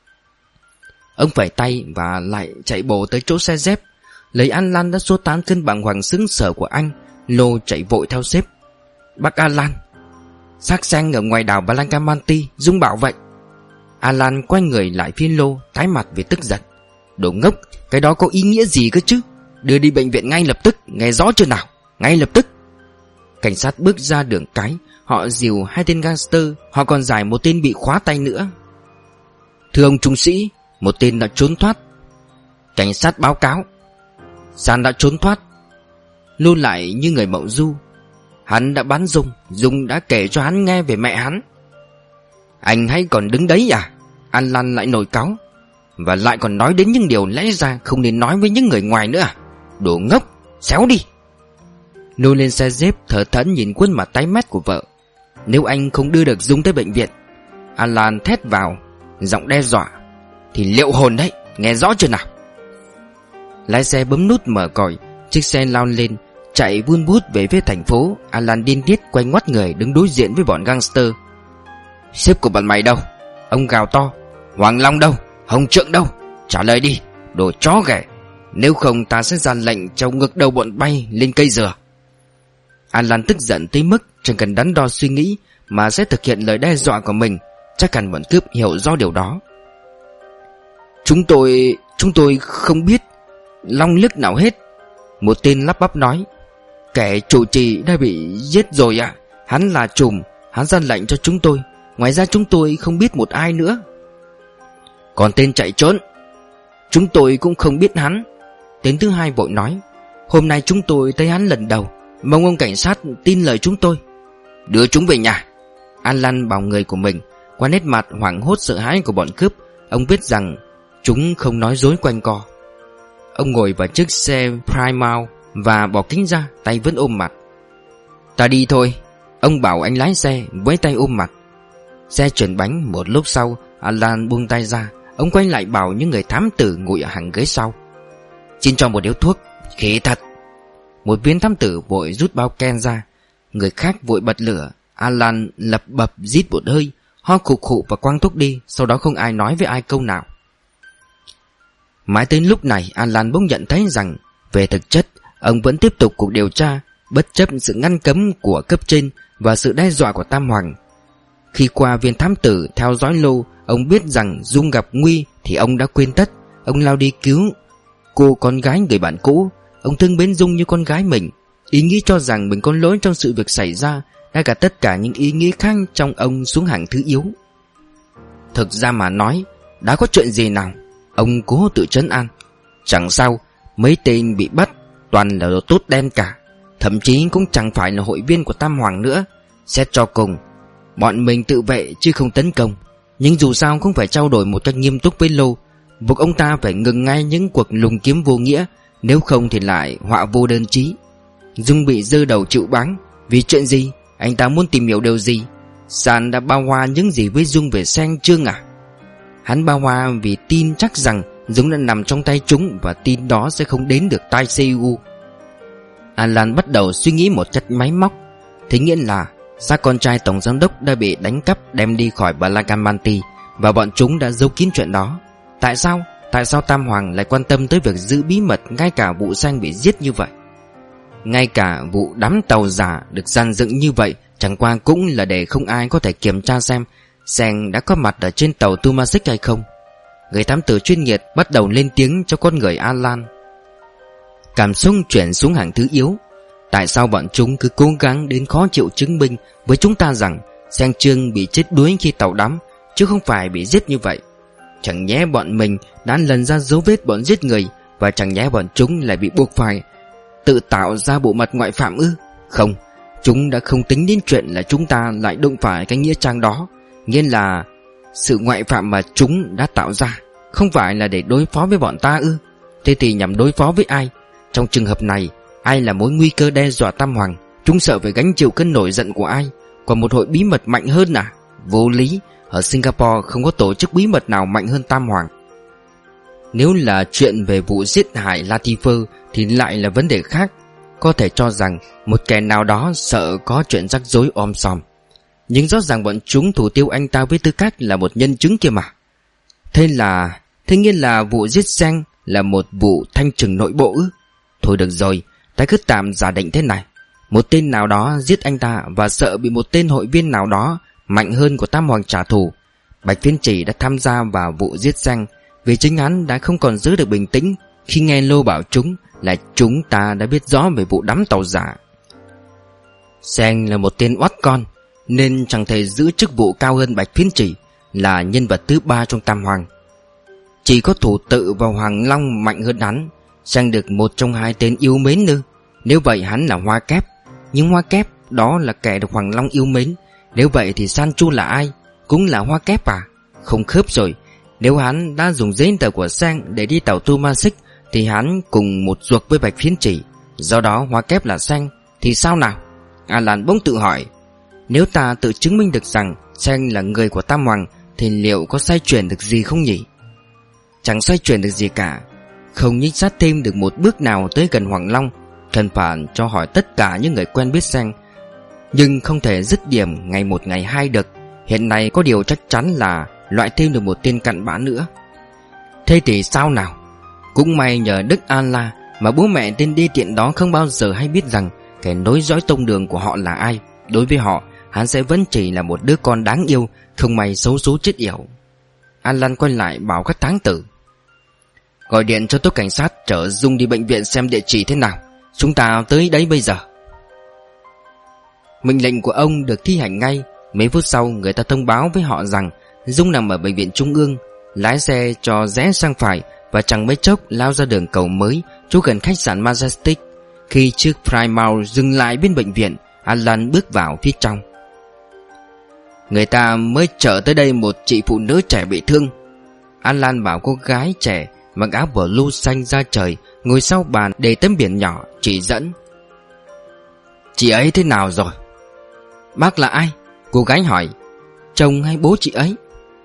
Ông phẩy tay và lại chạy bộ tới chỗ xe dép. Lấy Alan đã xua tán cơn bàng hoàng sững sờ của anh. Lô chạy vội theo sếp. Bác Alan, xác Sen ở ngoài đảo Blancamanti, Dung bảo vậy. Alan quay người lại phía Lô, tái mặt vì tức giận. Đồ ngốc, cái đó có ý nghĩa gì cơ chứ? Đưa đi bệnh viện ngay lập tức, nghe rõ chưa nào? Ngay lập tức. Cảnh sát bước ra đường cái. Họ dìu hai tên gangster. Họ còn giải một tên bị khóa tay nữa. Thưa ông trung sĩ, một tên đã trốn thoát. Cảnh sát báo cáo. San đã trốn thoát. Lô lại như người mộng du. Hắn đã bắn Dung. Dung đã kể cho hắn nghe về mẹ hắn. Anh hay còn đứng đấy à? Alan lại nổi cáu. Và lại còn nói đến những điều lẽ ra không nên nói với những người ngoài nữa à? Đồ ngốc, xéo đi. Lô lên xe dép thở thẫn nhìn khuôn mặt tái mét của vợ. Nếu anh không đưa được Dung tới bệnh viện, Alan thét vào, giọng đe dọa, thì liệu hồn đấy, nghe rõ chưa nào? Lái xe bấm nút mở còi. Chiếc xe lao lên, chạy vun vút về phía thành phố. Alan điên tiết quay ngoắt người đứng đối diện với bọn gangster. Sếp của bọn mày đâu? Ông gào to. Hoàng Long đâu? Hồng Trượng đâu? Trả lời đi, đồ chó ghẻ. Nếu không ta sẽ ra lệnh cho ngực đầu bọn bay lên cây dừa. Alan tức giận tới mức chẳng cần đắn đo suy nghĩ mà sẽ thực hiện lời đe dọa của mình. Chắc hẳn bọn cướp hiểu rõ điều đó. Chúng tôi... Chúng tôi không biết long liếc nào hết. Một tên lắp bắp nói. Kẻ chủ trì đã bị giết rồi ạ. À? Hắn là trùm, hắn ra lệnh cho chúng tôi. Ngoài ra chúng tôi không biết một ai nữa. Còn tên chạy trốn, chúng tôi cũng không biết hắn. Tên thứ hai vội nói. Hôm nay chúng tôi thấy hắn lần đầu. Mong ông cảnh sát tin lời chúng tôi. Đưa chúng về nhà. Alan bảo người của mình. Qua nét mặt hoảng hốt sợ hãi của bọn cướp, ông biết rằng chúng không nói dối quanh co. Ông ngồi vào chiếc xe Plymouth và bỏ kính ra, tay vẫn ôm mặt. Ta đi thôi. Ông bảo anh lái xe, với tay ôm mặt. Xe chuyển bánh. Một lúc sau Alan buông tay ra. Ông quay lại bảo những người thám tử ngồi ở hàng ghế sau: Xin cho một điếu thuốc. Khỉ thật. Một viên thám tử vội rút bao ken ra. Người khác vội bật lửa. Alan lập bập rít một hơi, ho khục khụ và quăng thuốc đi. Sau đó không ai nói với ai câu nào. Mãi tới lúc này Alan bỗng nhận thấy rằng về thực chất ông vẫn tiếp tục cuộc điều tra, bất chấp sự ngăn cấm của cấp trên và sự đe dọa của Tam Hoàng. Khi qua viên thám tử theo dõi lô, ông biết rằng Dung gặp nguy thì ông đã quên tất. Ông lao đi cứu cô con gái người bạn cũ. Ông thương mến Dung như con gái mình. Ý nghĩ cho rằng mình có lỗi trong sự việc xảy ra đã cả tất cả những ý nghĩ khác trong ông xuống hàng thứ yếu. Thực ra mà nói, đã có chuyện gì nào? Ông cố tự trấn an. Chẳng sao, mấy tên bị bắt toàn là đồ tốt đen cả. Thậm chí cũng chẳng phải là hội viên của Tam Hoàng nữa. Xét cho cùng, bọn mình tự vệ chứ không tấn công. Nhưng dù sao cũng phải trao đổi một cách nghiêm túc với Lô, buộc ông ta phải ngừng ngay những cuộc lùng kiếm vô nghĩa. Nếu không thì lại họa vô đơn chí. Dung bị giơ đầu chịu báng. Vì chuyện gì? Anh ta muốn tìm hiểu điều gì? San đã bao hoa những gì với Dung về Sen chưa à? Hắn bao hoa vì tin chắc rằng Dung đã nằm trong tay chúng, và tin đó sẽ không đến được tai xê u. Alan bắt đầu suy nghĩ một cách máy móc. Thế nghĩa là xác con trai tổng giám đốc đã bị đánh cắp đem đi khỏi Badalamenti, và bọn chúng đã giấu kín chuyện đó. Tại sao? Tại sao Tam Hoàng lại quan tâm tới việc giữ bí mật ngay cả vụ Sen bị giết như vậy? Ngay cả vụ đám tàu giả được dàn dựng như vậy chẳng qua cũng là để không ai có thể kiểm tra xem Sen đã có mặt ở trên tàu Tomasic hay không. Người thám tử chuyên nghiệp bắt đầu lên tiếng cho con người Alan. Cảm xúc chuyển xuống hàng thứ yếu. Tại sao bọn chúng cứ cố gắng đến khó chịu chứng minh với chúng ta rằng Sen Trương bị chết đuối khi tàu đắm, chứ không phải bị giết như vậy? Chẳng nhẽ bọn mình đã lần ra dấu vết bọn giết người, và chẳng nhẽ bọn chúng lại bị buộc phải tự tạo ra bộ mặt ngoại phạm ư? Không, chúng đã không tính đến chuyện là chúng ta lại đụng phải cái nghĩa trang đó. Nghĩa là sự ngoại phạm mà chúng đã tạo ra không phải là để đối phó với bọn ta ư? Thế thì nhằm đối phó với ai? Trong trường hợp này, ai là mối nguy cơ đe dọa Tam Hoàng? Chúng sợ phải gánh chịu cơn nổi giận của ai? Còn một hội bí mật mạnh hơn à? Vô lý. Ở Singapore không có tổ chức bí mật nào mạnh hơn Tam Hoàng. Nếu là chuyện về vụ giết hại Latifer thì lại là vấn đề khác. Có thể cho rằng một kẻ nào đó sợ có chuyện rắc rối om sòm, nhưng rõ ràng bọn chúng thủ tiêu anh ta với tư cách là một nhân chứng kia mà. Thế là Thế nghĩa là vụ giết Sen là một vụ thanh trừng nội bộ ư? Thôi được rồi, ta cứ tạm giả định thế này. Một tên nào đó giết anh ta và sợ bị một tên hội viên nào đó mạnh hơn của Tam Hoàng trả thù. Bạch Phiên Chỉ đã tham gia vào vụ giết Sen vì chính hắn đã không còn giữ được bình tĩnh khi nghe Lô bảo chúng là chúng ta đã biết rõ về vụ đắm tàu giả. Sen là một tên oắt con, nên chẳng thể giữ chức vụ cao hơn Bạch Phiên Chỉ, là nhân vật thứ ba trong Tam Hoàng. Chỉ có Thủ Tự và Hoàng Long mạnh hơn hắn. Sen được một trong hai tên yêu mến nữa. Nếu vậy hắn là Hoa Kép. Nhưng Hoa Kép đó là kẻ được Hoàng Long yêu mến. Nếu vậy thì San Chu là ai? Cũng là Hoa Kép à? Không khớp rồi. Nếu hắn đã dùng giấy tờ của Sen để đi tàu Tomasic thì hắn cùng một ruột với Bạch Phiến Chỉ. Do đó Hoa Kép là Sen thì sao nào? Alan bỗng tự hỏi. Nếu ta tự chứng minh được rằng Sen là người của Tam Hoàng thì liệu có xoay chuyển được gì không nhỉ? Chẳng xoay chuyển được gì cả. Không nhích sát thêm được một bước nào tới gần Hoàng Long. Cần phải cho hỏi tất cả những người quen biết Sen, nhưng không thể dứt điểm ngày một ngày hai được. Hiện nay có điều chắc chắn là loại thêm được một tên cặn bã nữa. Thế thì sao nào? Cũng may nhờ Đức An La mà bố mẹ tên đê tiện đó không bao giờ hay biết rằng kẻ nối dõi tông đường của họ là ai. Đối với họ, hắn sẽ vẫn chỉ là một đứa con đáng yêu, không may xấu số chết yểu. Alan quay lại bảo các thám tử: gọi điện cho tôi cảnh sát chở Dung đi bệnh viện xem địa chỉ thế nào. Chúng ta tới đấy bây giờ. Mệnh lệnh của ông được thi hành ngay. Mấy phút sau người ta thông báo với họ rằng Dung nằm ở bệnh viện trung ương. Lái xe cho rẽ sang phải và chẳng mấy chốc lao ra đường cầu mới chỗ gần khách sạn Majestic. Khi chiếc Plymouth dừng lại bên bệnh viện, Alan bước vào phía trong. Người ta mới chở tới đây một chị phụ nữ trẻ bị thương. Alan bảo cô gái trẻ mặc áo blue xanh da trời ngồi sau bàn để tấm biển nhỏ chỉ dẫn. Chị ấy thế nào rồi? Bác là ai? Cô gái hỏi. Chồng hay bố chị ấy?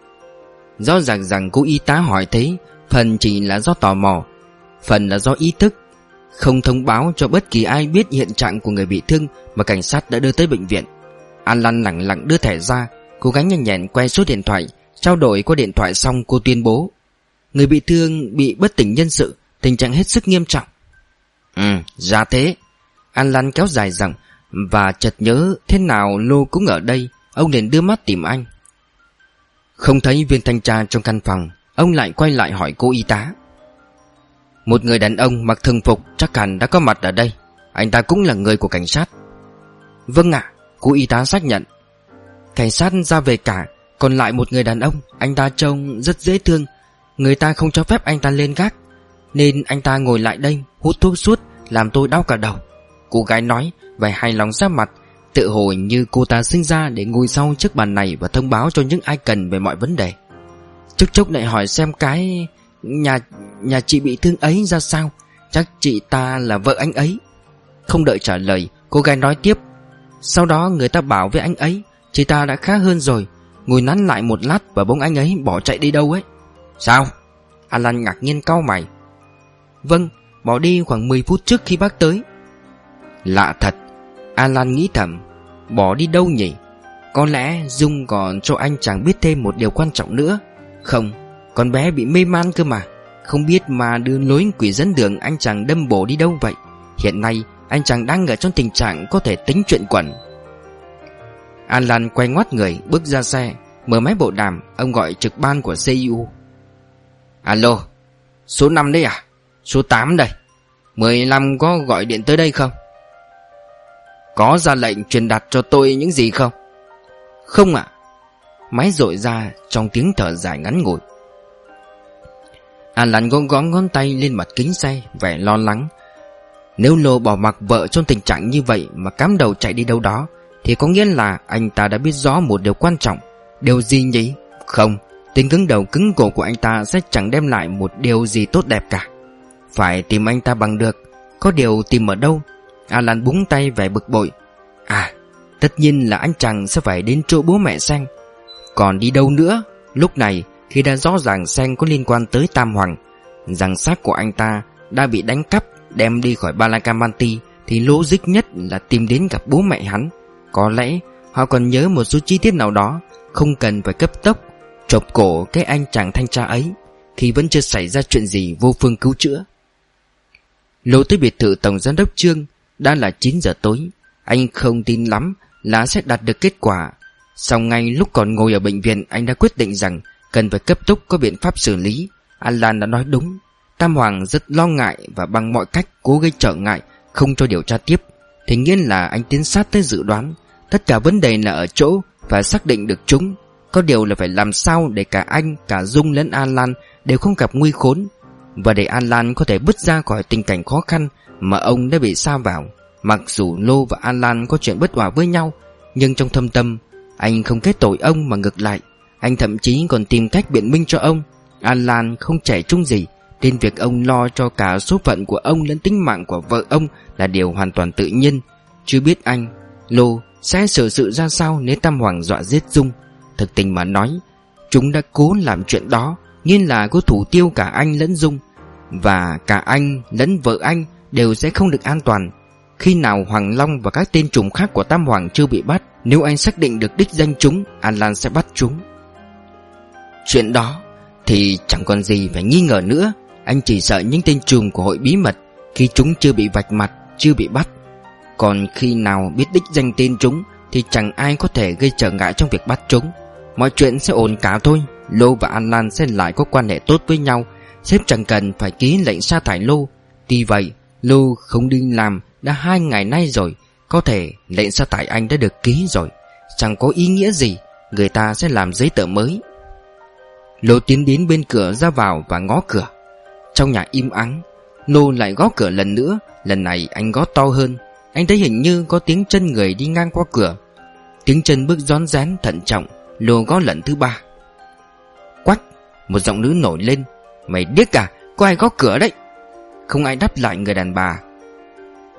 Rõ ràng rằng cô y tá hỏi thế, phần chỉ là do tò mò, phần là do ý thức. Không thông báo cho bất kỳ ai biết hiện trạng của người bị thương mà cảnh sát đã đưa tới bệnh viện. Alan lẳng lặng đưa thẻ ra. Cô gái nhanh nhẹn quay số điện thoại. Trao đổi qua điện thoại xong cô tuyên bố người bị thương bị bất tỉnh nhân sự, tình trạng hết sức nghiêm trọng. Ừ, ra thế. Alan kéo dài giọng và chợt nhớ thế nào Lô cũng ở đây. Ông liền đưa mắt tìm anh. Không thấy viên thanh tra trong căn phòng, ông lại quay lại hỏi cô y tá. Một người đàn ông mặc thường phục chắc hẳn đã có mặt ở đây. Anh ta cũng là người của cảnh sát. Vâng ạ, cô y tá xác nhận. Cảnh sát ra về cả, còn lại một người đàn ông. Anh ta trông rất dễ thương. Người ta không cho phép anh ta lên gác, nên anh ta ngồi lại đây hút thuốc suốt, làm tôi đau cả đầu. Cô gái nói vẻ hài lòng ra mặt, tự hồ như cô ta sinh ra để ngồi sau chiếc bàn này và thông báo cho những ai cần về mọi vấn đề. Chốc chốc lại hỏi xem cái Nhà nhà chị bị thương ấy ra sao. Chắc chị ta là vợ anh ấy. Không đợi trả lời, cô gái nói tiếp. Sau đó người ta bảo với anh ấy chị ta đã khá hơn rồi. Ngồi nắn lại một lát và bỗng anh ấy bỏ chạy đi đâu ấy. Sao? Alan ngạc nhiên cau mày. Vâng, bỏ đi khoảng mười phút trước khi bác tới. Lạ thật, Alan nghĩ thầm. Bỏ đi đâu nhỉ? Có lẽ Dung còn cho anh chàng biết thêm một điều quan trọng nữa. Không, con bé bị mê man cơ mà. Không biết mà đưa lối quỷ dẫn đường anh chàng đâm bổ đi đâu vậy. Hiện nay anh chàng đang ở trong tình trạng có thể tính chuyện quẩn. Alan quay ngoắt người bước ra xe, mở máy bộ đàm. Ông gọi trực ban của xê i u. Alo, số năm đấy à? Số tám đây. Mười lăm có gọi điện tới đây không? Có ra lệnh truyền đạt cho tôi những gì không? Không ạ. Máy rội ra trong tiếng thở dài ngắn ngủi. Alan gõ gõ ngón tay lên mặt kính xe, vẻ lo lắng. Nếu Lô bỏ mặc vợ trong tình trạng như vậy mà cắm đầu chạy đi đâu đó, thì có nghĩa là anh ta đã biết rõ một điều quan trọng. Điều gì nhỉ? Không, tính cứng đầu cứng cổ của anh ta sẽ chẳng đem lại một điều gì tốt đẹp cả. Phải tìm anh ta bằng được. Có điều tìm ở đâu? Alan búng tay vẻ bực bội. À, tất nhiên là anh chàng sẽ phải đến chỗ bố mẹ Sen. Còn đi đâu nữa? Lúc này, khi đã rõ ràng Sen có liên quan tới Tam Hoàng, rằng xác của anh ta đã bị đánh cắp, đem đi khỏi Badalamenti, thì logic nhất là tìm đến gặp bố mẹ hắn. Có lẽ họ còn nhớ một số chi tiết nào đó, không cần phải cấp tốc chộp cổ cái anh chàng thanh tra ấy khi vẫn chưa xảy ra chuyện gì vô phương cứu chữa. Lô tới biệt thự tổng giám đốc Trương đã là chín giờ tối. Anh không tin lắm là sẽ đạt được kết quả. Sau ngay lúc còn ngồi ở bệnh viện, anh đã quyết định rằng cần phải cấp tốc có biện pháp xử lý. Alan đã nói đúng. Tam Hoàng rất lo ngại và bằng mọi cách cố gây trở ngại, không cho điều tra tiếp. Thì nghĩa là anh tiến sát tới dự đoán. Tất cả vấn đề là ở chỗ phải xác định được chúng. Có điều là phải làm sao để cả anh, cả Dung lẫn Alan đều không gặp nguy khốn, và để Alan có thể bứt ra khỏi tình cảnh khó khăn mà ông đã bị sa vào. Mặc dù Lô và Alan có chuyện bất hòa với nhau, nhưng trong thâm tâm anh không kết tội ông, mà ngược lại anh thậm chí còn tìm cách biện minh cho ông. Alan không trẻ trung gì, nên việc ông lo cho cả số phận của ông lẫn tính mạng của vợ ông là điều hoàn toàn tự nhiên. Chưa biết anh, Lô sẽ xử sự ra sao nếu Tam Hoàng dọa giết Dung. Thực tình mà nói, chúng đã cố làm chuyện đó, nên là có thủ tiêu cả anh lẫn Dung, và cả anh lẫn vợ anh đều sẽ không được an toàn. Khi nào Hoàng Long và các tên trùm khác của Tam Hoàng chưa bị bắt, nếu anh xác định được đích danh chúng, Alan sẽ bắt chúng. Chuyện đó thì chẳng còn gì phải nghi ngờ nữa. Anh chỉ sợ những tên trùm của hội bí mật, khi chúng chưa bị vạch mặt, chưa bị bắt. Còn khi nào biết đích danh tên chúng thì chẳng ai có thể gây trở ngại trong việc bắt chúng. Mọi chuyện sẽ ổn cả thôi. Lô và Alan sẽ lại có quan hệ tốt với nhau. Sếp chẳng cần phải ký lệnh sa thải Lô. Tuy vậy, Lô không đi làm đã hai ngày nay rồi. Có thể lệnh sa thải anh đã được ký rồi, chẳng có ý nghĩa gì. Người ta sẽ làm giấy tờ mới. Lô tiến đến bên cửa ra vào và ngó cửa. Trong nhà im ắng. Lô lại gõ cửa lần nữa. Lần này anh gõ to hơn. Anh thấy hình như có tiếng chân người đi ngang qua cửa. Tiếng chân bước rón rén thận trọng. Lô gõ lần thứ ba. Quách, một giọng nữ nổi lên. Mày điếc à, có ai gõ cửa đấy? Không ai đáp lại người đàn bà. Quách,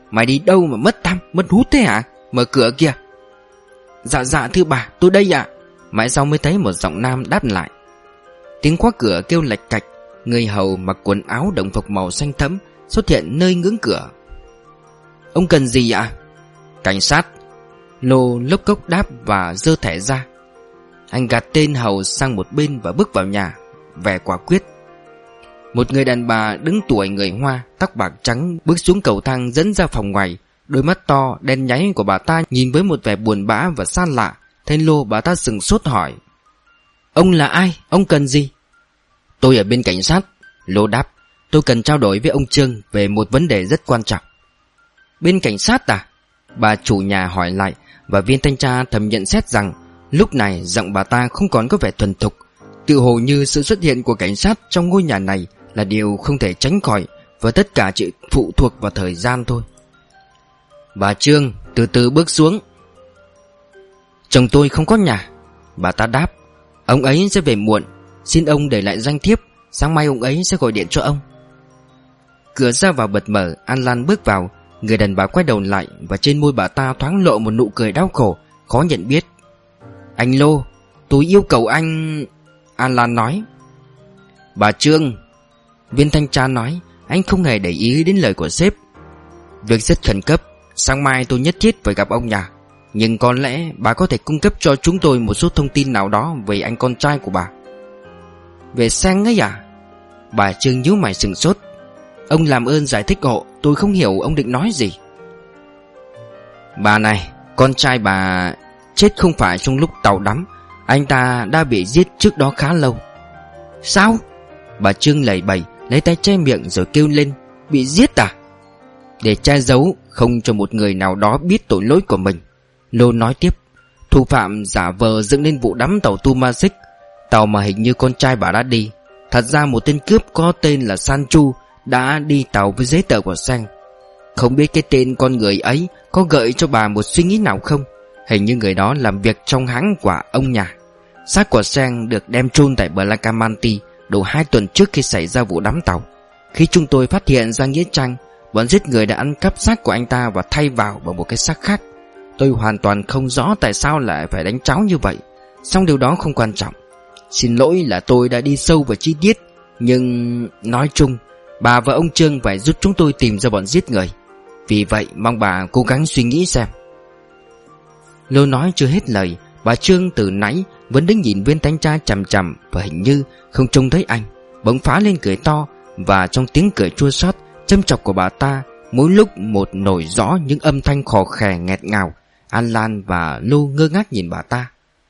Mày đi đâu mà mất tăm, mất hút thế hả? Mở cửa kìa. Dạ dạ thưa bà, tôi đây ạ. Mãi sau mới thấy một giọng nam đáp lại. Tiếng khóa cửa kêu lạch cạch. Người hầu mặc quần áo đồng phục màu xanh thẫm xuất hiện nơi ngưỡng cửa. Ông cần gì ạ? Cảnh sát. Lô lốc cốc đáp và giơ thẻ ra. Anh gạt tên hầu sang một bên và bước vào nhà, vẻ quả quyết. Một người đàn bà đứng tuổi người Hoa, tóc bạc trắng bước xuống cầu thang dẫn ra phòng ngoài. Đôi mắt to đen nháy của bà ta nhìn với một vẻ buồn bã và xa lạ. Thấy Lô, bà ta sừng sốt hỏi: Ông là ai? Ông cần gì? Tôi ở bên cảnh sát. Lô đáp: Tôi cần trao đổi với ông Trương về một vấn đề rất quan trọng. Bên cảnh sát à? Bà chủ nhà hỏi lại, và viên thanh tra thầm nhận xét rằng lúc này giọng bà ta không còn có vẻ thuần thục, tự hồ như sự xuất hiện của cảnh sát trong ngôi nhà này là điều không thể tránh khỏi, và tất cả chỉ phụ thuộc vào thời gian thôi. Bà Trương từ từ bước xuống. Chồng tôi không có nhà. Bà ta đáp: Ông ấy sẽ về muộn, xin ông để lại danh thiếp, sáng mai ông ấy sẽ gọi điện cho ông. Cửa ra vào bật mở. An Lan bước vào. Người đàn bà quay đầu lại, và trên môi bà ta thoáng lộ một nụ cười đau khổ, khó nhận biết. Anh Lô, tôi yêu cầu anh... An Lan nói. Bà Trương, viên thanh tra nói, anh không hề để ý đến lời của sếp. Việc rất khẩn cấp, sáng mai tôi nhất thiết phải gặp ông nhà. Nhưng có lẽ bà có thể cung cấp cho chúng tôi một số thông tin nào đó về anh con trai của bà. Về Sang ấy à? Bà Trương nhíu mày sừng sốt. Ông làm ơn giải thích hộ, tôi không hiểu ông định nói gì. Bà này, con trai bà chết không phải trong lúc tàu đắm. Anh ta đã bị giết trước đó khá lâu. Sao? Bà Trương lầy bầy, lấy tay che miệng rồi kêu lên. Bị giết à? Để che giấu, không cho một người nào đó biết tội lỗi của mình. Lô nói tiếp. Thủ phạm giả vờ dựng lên vụ đắm tàu Tumasik, tàu mà hình như con trai bà đã đi. Thật ra một tên cướp có tên là Sanchu đã đi tàu với giấy tờ của Sang. Không biết cái tên con người ấy có gợi cho bà một suy nghĩ nào không? Hình như người đó làm việc trong hãng của ông nhà. Xác của Sang được đem chôn tại Blancamanti đủ hai tuần trước khi xảy ra vụ đắm tàu. Khi chúng tôi phát hiện ra nghĩa trang, bọn giết người đã ăn cắp xác của anh ta và thay vào bằng một cái xác khác. Tôi hoàn toàn không rõ tại sao lại phải đánh tráo như vậy, song điều đó không quan trọng. Xin lỗi là tôi đã đi sâu vào chi tiết, nhưng nói chung bà và ông Trương phải giúp chúng tôi tìm ra bọn giết người. Vì vậy mong bà cố gắng suy nghĩ xem. Lô nói chưa hết lời, bà Trương từ nãy vẫn đứng nhìn viên thanh tra chằm chằm và hình như không trông thấy anh, bỗng phá lên cười to, và trong tiếng cười chua xót châm chọc của bà ta mỗi lúc một nổi rõ những âm thanh khò khè nghẹt ngào. An Lan và Lô ngơ ngác nhìn bà ta.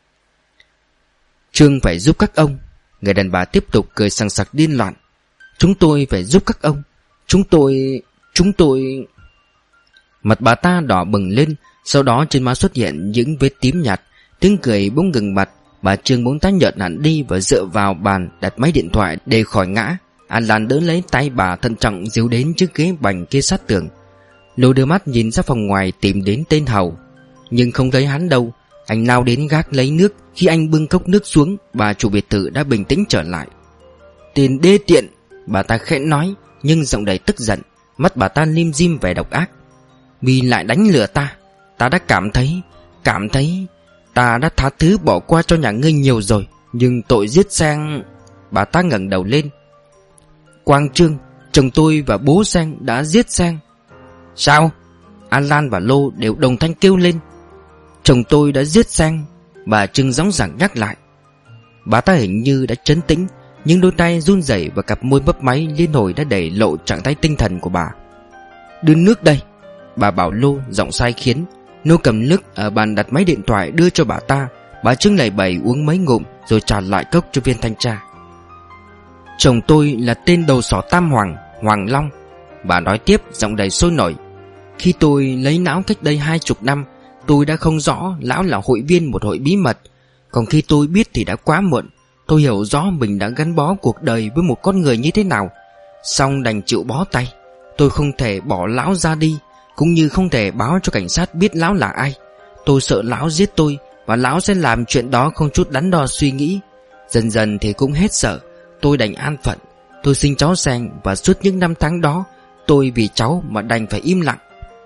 Trương phải giúp các ông. Người đàn bà tiếp tục cười sằng sặc điên loạn. Chúng tôi phải giúp các ông. Chúng tôi... Chúng tôi... Mặt bà ta đỏ bừng lên. Sau đó trên má xuất hiện những vết tím nhạt. Tiếng cười bỗng ngừng bặt. Bà Trương bỗng tái nhợt hẳn đi và dựa vào bàn đặt máy điện thoại để khỏi ngã. An Lan đỡ lấy tay bà thận trọng díu đến chiếc ghế bành kia sát tường. Lô đưa mắt nhìn ra phòng ngoài tìm đến tên hầu, nhưng không thấy hắn đâu. Anh lao đến gác lấy nước. Khi anh bưng cốc nước xuống, bà chủ biệt thự đã bình tĩnh trở lại. Tên đê tiện, bà ta khẽ nói, nhưng giọng đầy tức giận. Mắt bà ta lim dim vẻ độc ác. Mi lại đánh lừa ta. Ta đã cảm thấy Cảm thấy Ta đã tha thứ bỏ qua cho nhà ngươi nhiều rồi, nhưng tội giết Sang... Bà ta ngẩng đầu lên. Quang Trương, chồng tôi và bố Sang đã giết Sang. Sao? An Lan và Lô đều đồng thanh kêu lên. Chồng tôi đã giết Sang. Bà Trương dõng dạc nhắc lại. Bà ta hình như đã trấn tĩnh, nhưng đôi tay run rẩy và cặp môi mấp máy liên hồi đã đẩy lộ trạng thái tinh thần của bà. Đưa nước đây, bà bảo Lô giọng sai khiến. Lô cầm nước ở bàn đặt máy điện thoại đưa cho bà ta. Bà Trương lầy bầy uống mấy ngụm rồi trả lại cốc cho viên thanh tra. Chồng tôi là tên đầu sỏ Tam Hoàng, Hoàng Long, bà nói tiếp giọng đầy sôi nổi. Khi tôi lấy não cách đây hai chục năm, tôi đã không rõ lão là hội viên một hội bí mật. Còn khi tôi biết thì đã quá muộn. Tôi hiểu rõ mình đã gắn bó cuộc đời với một con người như thế nào, song đành chịu bó tay. Tôi không thể bỏ lão ra đi, cũng như không thể báo cho cảnh sát biết lão là ai. Tôi sợ lão giết tôi, và lão sẽ làm chuyện đó không chút đắn đo suy nghĩ. Dần dần thì cũng hết sợ. Tôi đành an phận. Tôi sinh cháu Sang, và suốt những năm tháng đó tôi vì cháu mà đành phải im lặng.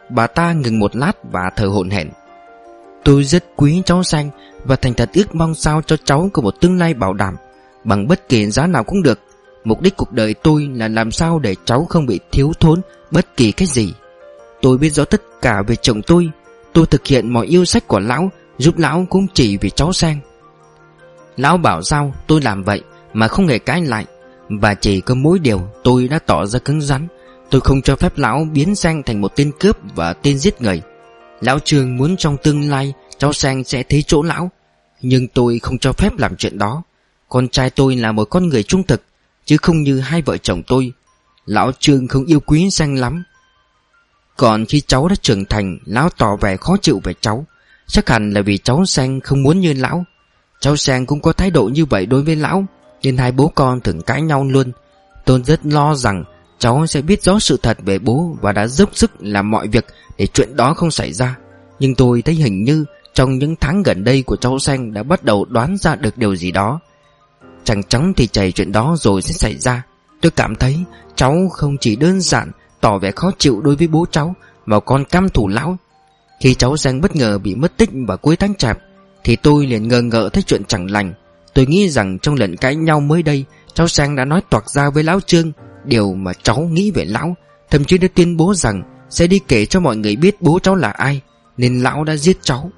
Bà ta ngừng một lát và thở hổn hển. Tôi rất quý cháu Xanh và thành thật ước mong sao cho cháu có một tương lai bảo đảm, bằng bất kỳ giá nào cũng được. Mục đích cuộc đời tôi là làm sao để cháu không bị thiếu thốn bất kỳ cái gì. Tôi biết rõ tất cả về chồng tôi. Tôi thực hiện mọi yêu sách của lão, giúp lão cũng chỉ vì cháu Xanh. Lão bảo sao tôi làm vậy mà không hề cãi lại. Và chỉ có mỗi điều tôi đã tỏ ra cứng rắn. Tôi không cho phép lão biến Xanh thành một tên cướp và tên giết người. Lão Trương muốn trong tương lai cháu Xanh sẽ thấy chỗ lão, nhưng tôi không cho phép làm chuyện đó. Con trai tôi là một con người trung thực, chứ không như hai vợ chồng tôi. Lão Trương không yêu quý Xanh lắm. Còn khi cháu đã trưởng thành, lão tỏ vẻ khó chịu về cháu. Chắc hẳn là vì cháu Xanh không muốn như lão. Cháu Xanh cũng có thái độ như vậy đối với lão, nên hai bố con thường cãi nhau luôn. Tôi rất lo rằng cháu sẽ biết rõ sự thật về bố và đã dốc sức làm mọi việc để chuyện đó không xảy ra. Nhưng tôi thấy hình như trong những tháng gần đây của cháu Xanh đã bắt đầu đoán ra được điều gì đó. Chẳng chóng thì chảy chuyện đó rồi sẽ xảy ra. Tôi cảm thấy cháu không chỉ đơn giản tỏ vẻ khó chịu đối với bố cháu, mà còn căm thù lão. Khi cháu Xanh bất ngờ bị mất tích vào cuối tháng Chạp, thì tôi liền ngờ ngợ thấy chuyện chẳng lành. Tôi nghĩ rằng trong lần cãi nhau mới đây, cháu Xanh đã nói toạc ra với lão Trương điều mà cháu nghĩ về lão, thậm chí đã tuyên bố rằng sẽ đi kể cho mọi người biết bố cháu là ai, nên lão đã giết cháu.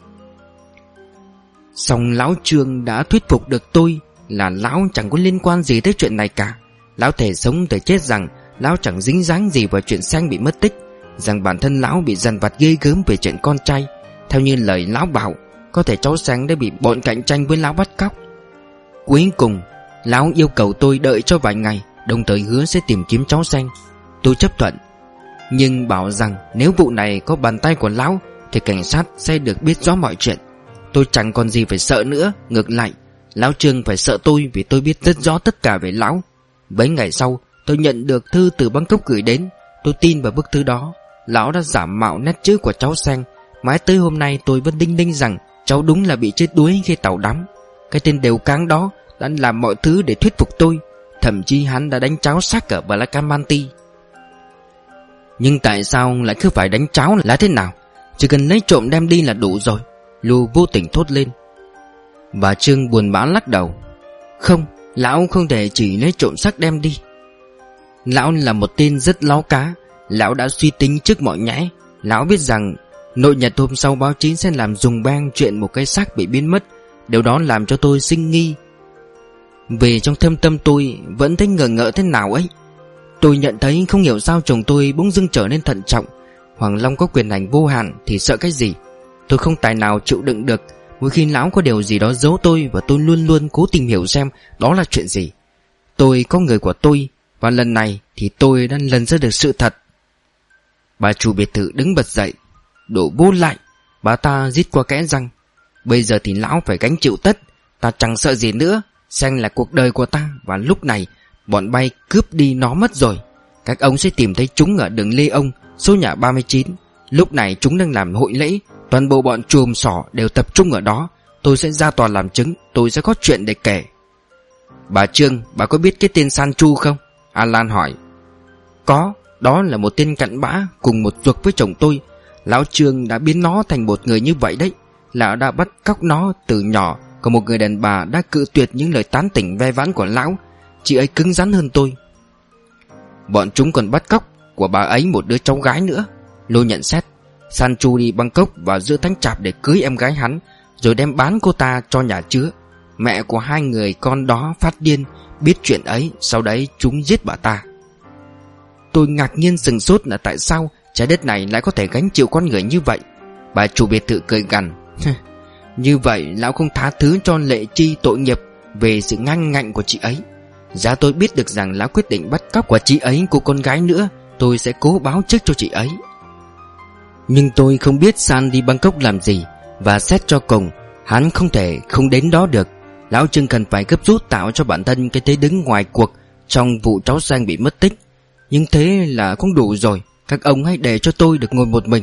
Song lão Trương đã thuyết phục được tôi là lão chẳng có liên quan gì tới chuyện này cả. Lão thề sống thề chết rằng lão chẳng dính dáng gì vào chuyện Xanh bị mất tích, rằng bản thân lão bị dằn vặt ghê gớm về chuyện con trai. Theo như lời lão bảo, có thể cháu Xanh đã bị bọn cạnh tranh với lão bắt cóc. Cuối cùng, lão yêu cầu tôi đợi cho vài ngày, đồng thời hứa sẽ tìm kiếm cháu Xanh. Tôi chấp thuận, nhưng bảo rằng nếu vụ này có bàn tay của lão thì cảnh sát sẽ được biết rõ mọi chuyện. Tôi chẳng còn gì phải sợ nữa. Ngược lại, lão Trương phải sợ tôi, vì tôi biết rất rõ tất cả về lão. Mấy ngày sau, tôi nhận được thư từ Bangkok gửi đến. Tôi tin vào bức thư đó. Lão đã giả mạo nét chữ của cháu Xanh. Mãi tới hôm nay tôi vẫn đinh ninh rằng cháu đúng là bị chết đuối khi tàu đắm. Cái tên đều cáng đó đã làm mọi thứ để thuyết phục tôi. Thậm chí hắn đã đánh cháo xác ở Balacamanti. Nhưng tại sao lại cứ phải đánh cháo là thế nào? Chỉ cần lấy trộm đem đi là đủ rồi, Lưu vô tình thốt lên. Và Trương buồn bã lắc đầu. Không, lão không thể chỉ lấy trộm xác đem đi. Lão là một tên rất láo cá. Lão đã suy tính trước mọi nhẽ. Lão biết rằng nội nhật hôm sau báo chí sẽ làm rùng beng chuyện một cái xác bị biến mất. Điều đó làm cho tôi sinh nghi. Vì trong thâm tâm tôi vẫn thấy ngờ ngợ thế nào ấy. Tôi nhận thấy không hiểu sao chồng tôi bỗng dưng trở nên thận trọng. Hoàng Long có quyền hành vô hạn thì sợ cái gì. Tôi không tài nào chịu đựng được mỗi khi lão có điều gì đó giấu tôi, và tôi luôn luôn cố tìm hiểu xem đó là chuyện gì. Tôi có người của tôi, và lần này thì tôi đã lần ra được sự thật. Bà chủ biệt thự đứng bật dậy. Đổ vô lại, bà ta rít qua kẽ răng. Bây giờ thì lão phải gánh chịu tất. Ta chẳng sợ gì nữa. Xanh là cuộc đời của ta, và lúc này bọn bay cướp đi nó mất rồi. Các ông sẽ tìm thấy chúng ở đường Lê Ông, số nhà ba mươi chín. Lúc này chúng đang làm hội lễ. Toàn bộ bọn chùm sỏ đều tập trung ở đó. Tôi sẽ ra tòa làm chứng. Tôi sẽ có chuyện để kể. Bà Trương, bà có biết cái tên Sanchu không? Alan hỏi. Có, đó là một tên cặn bã cùng một ruột với chồng tôi. Lão Trương đã biến nó thành một người như vậy đấy. Lão đã bắt cóc nó từ nhỏ. Còn một người đàn bà đã cự tuyệt những lời tán tỉnh ve vãn của lão. Chị ấy cứng rắn hơn tôi. Bọn chúng còn bắt cóc của bà ấy một đứa cháu gái nữa. Lô nhận xét. Sanchu đi Bangkok vào giữa tháng Chạp để cưới em gái hắn, rồi đem bán cô ta cho nhà chứa. Mẹ của hai người con đó phát điên, biết chuyện ấy, sau đấy chúng giết bà ta. Tôi ngạc nhiên sừng sốt là tại sao trái đất này lại có thể gánh chịu con người như vậy. Bà chủ biệt thự cười gằn. Như vậy lão không tha thứ cho Lệ Chi tội nghiệp về sự ngang ngạnh của chị ấy. Giá tôi biết được rằng lão quyết định bắt cóc của chị ấy cô con gái nữa, tôi sẽ cố báo trước cho chị ấy. Nhưng tôi không biết San đi Bangkok làm gì, và xét cho cùng hắn không thể không đến đó được. Lão Trương cần phải gấp rút tạo cho bản thân cái thế đứng ngoài cuộc trong vụ cháu Sang bị mất tích. Nhưng thế là không đủ rồi. Các ông hãy để cho tôi được ngồi một mình.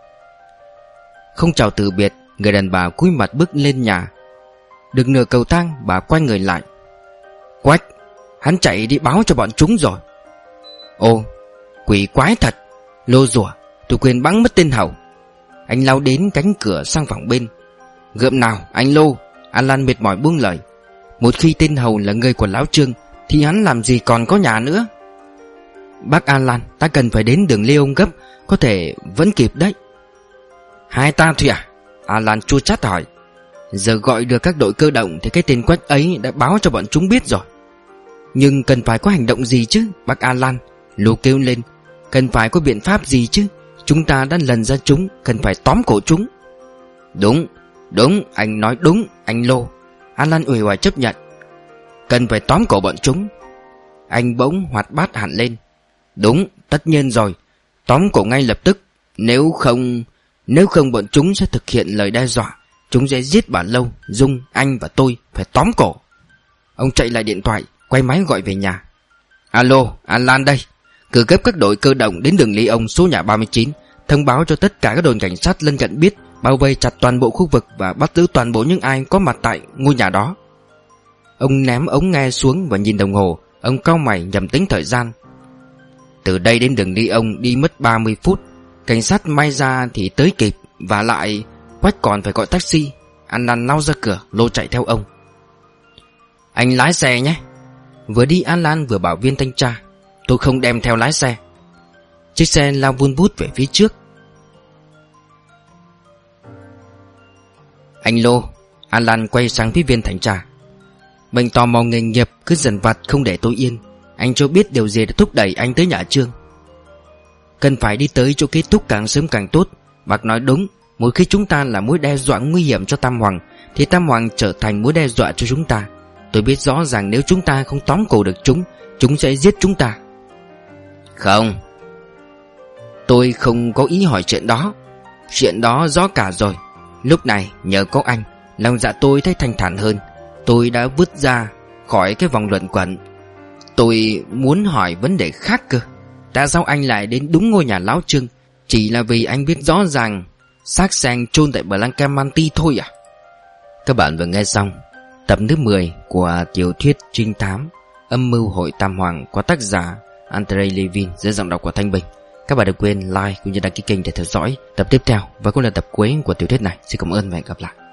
Không chào từ biệt, người đàn bà cúi mặt bước lên nhà. Được nửa cầu thang, bà quay người lại. Quách, hắn chạy đi báo cho bọn chúng rồi. Ồ, quỷ quái thật. Lô rủa, Tôi quên bắn mất tên Hầu. Anh lao đến cánh cửa sang phòng bên. Gượm nào anh Lô. Alan mệt mỏi buông lời. Một khi tên Hầu là người của lão Trương thì hắn làm gì còn có nhà nữa. Bác Alan, ta cần phải đến đường Lê Ông gấp. Có thể vẫn kịp đấy. Hai ta thôi à? Alan chua chát hỏi. Giờ gọi được các đội cơ động thì cái tên Quách ấy đã báo cho bọn chúng biết rồi. Nhưng cần phải có hành động gì chứ bác Alan? Lô kêu lên. Cần phải có biện pháp gì chứ? Chúng ta đã lần ra chúng, cần phải tóm cổ chúng. Đúng, đúng, anh nói đúng, anh Lô. Alan uể oải chấp nhận. Cần phải tóm cổ bọn chúng. Anh bỗng hoạt bát hẳn lên. Đúng, tất nhiên rồi. Tóm cổ ngay lập tức. Nếu không Nếu không bọn chúng sẽ thực hiện lời đe dọa. Chúng sẽ giết bà Lâu, Dung, anh và tôi. Phải tóm cổ. Ông chạy lại điện thoại, quay máy gọi về nhà. Alo, Alan đây. Cử gấp các đội cơ động đến đường Lý Ông số nhà ba mươi chín. Thông báo cho tất cả các đồn cảnh sát lân cận biết. Bao vây chặt toàn bộ khu vực và bắt giữ toàn bộ những ai có mặt tại ngôi nhà đó. Ông ném ống nghe xuống và nhìn đồng hồ. Ông cau mày nhầm tính thời gian. Từ đây đến đường Lý Ông đi mất ba mươi phút. Cảnh sát may ra thì tới kịp. Và lại Quách còn phải gọi taxi. Alan lao ra cửa, Lô chạy theo ông. Anh lái xe nhé. Vừa đi Alan vừa bảo viên thanh tra. Tôi không đem theo lái xe. Chiếc xe lao vun vút về phía trước. Anh Lô. Alan quay sang phía viên thanh tra. Bệnh tò mò nghề nghiệp cứ dần vặt không để tôi yên. Anh cho biết điều gì đã thúc đẩy anh tới nhà Trương. Cần phải đi tới chỗ kết thúc càng sớm càng tốt. Bác nói đúng. Mỗi khi chúng ta là mối đe dọa nguy hiểm cho Tam Hoàng thì Tam Hoàng trở thành mối đe dọa cho chúng ta. Tôi biết rõ ràng nếu chúng ta không tóm cổ được chúng, chúng sẽ giết chúng ta. Không, tôi không có ý hỏi chuyện đó. Chuyện đó rõ cả rồi. Lúc này nhờ có anh, lòng dạ tôi thấy thanh thản hơn. Tôi đã vứt ra khỏi cái vòng luẩn quẩn. Tôi muốn hỏi vấn đề khác cơ. Tại sao anh lại đến đúng ngôi nhà lão Trương? Chỉ là vì anh biết rõ ràng xác Sang chôn tại Blancamanti thôi à? Các bạn vừa nghe xong tập thứ mười của tiểu thuyết trinh thám Âm mưu hội Tam Hoàng của tác giả Andrei Levin dưới giọng đọc của Thanh Bình. Các bạn đừng quên like cũng như đăng ký kênh để theo dõi tập tiếp theo và cũng là tập cuối của tiểu thuyết này. Xin cảm ơn và hẹn gặp lại.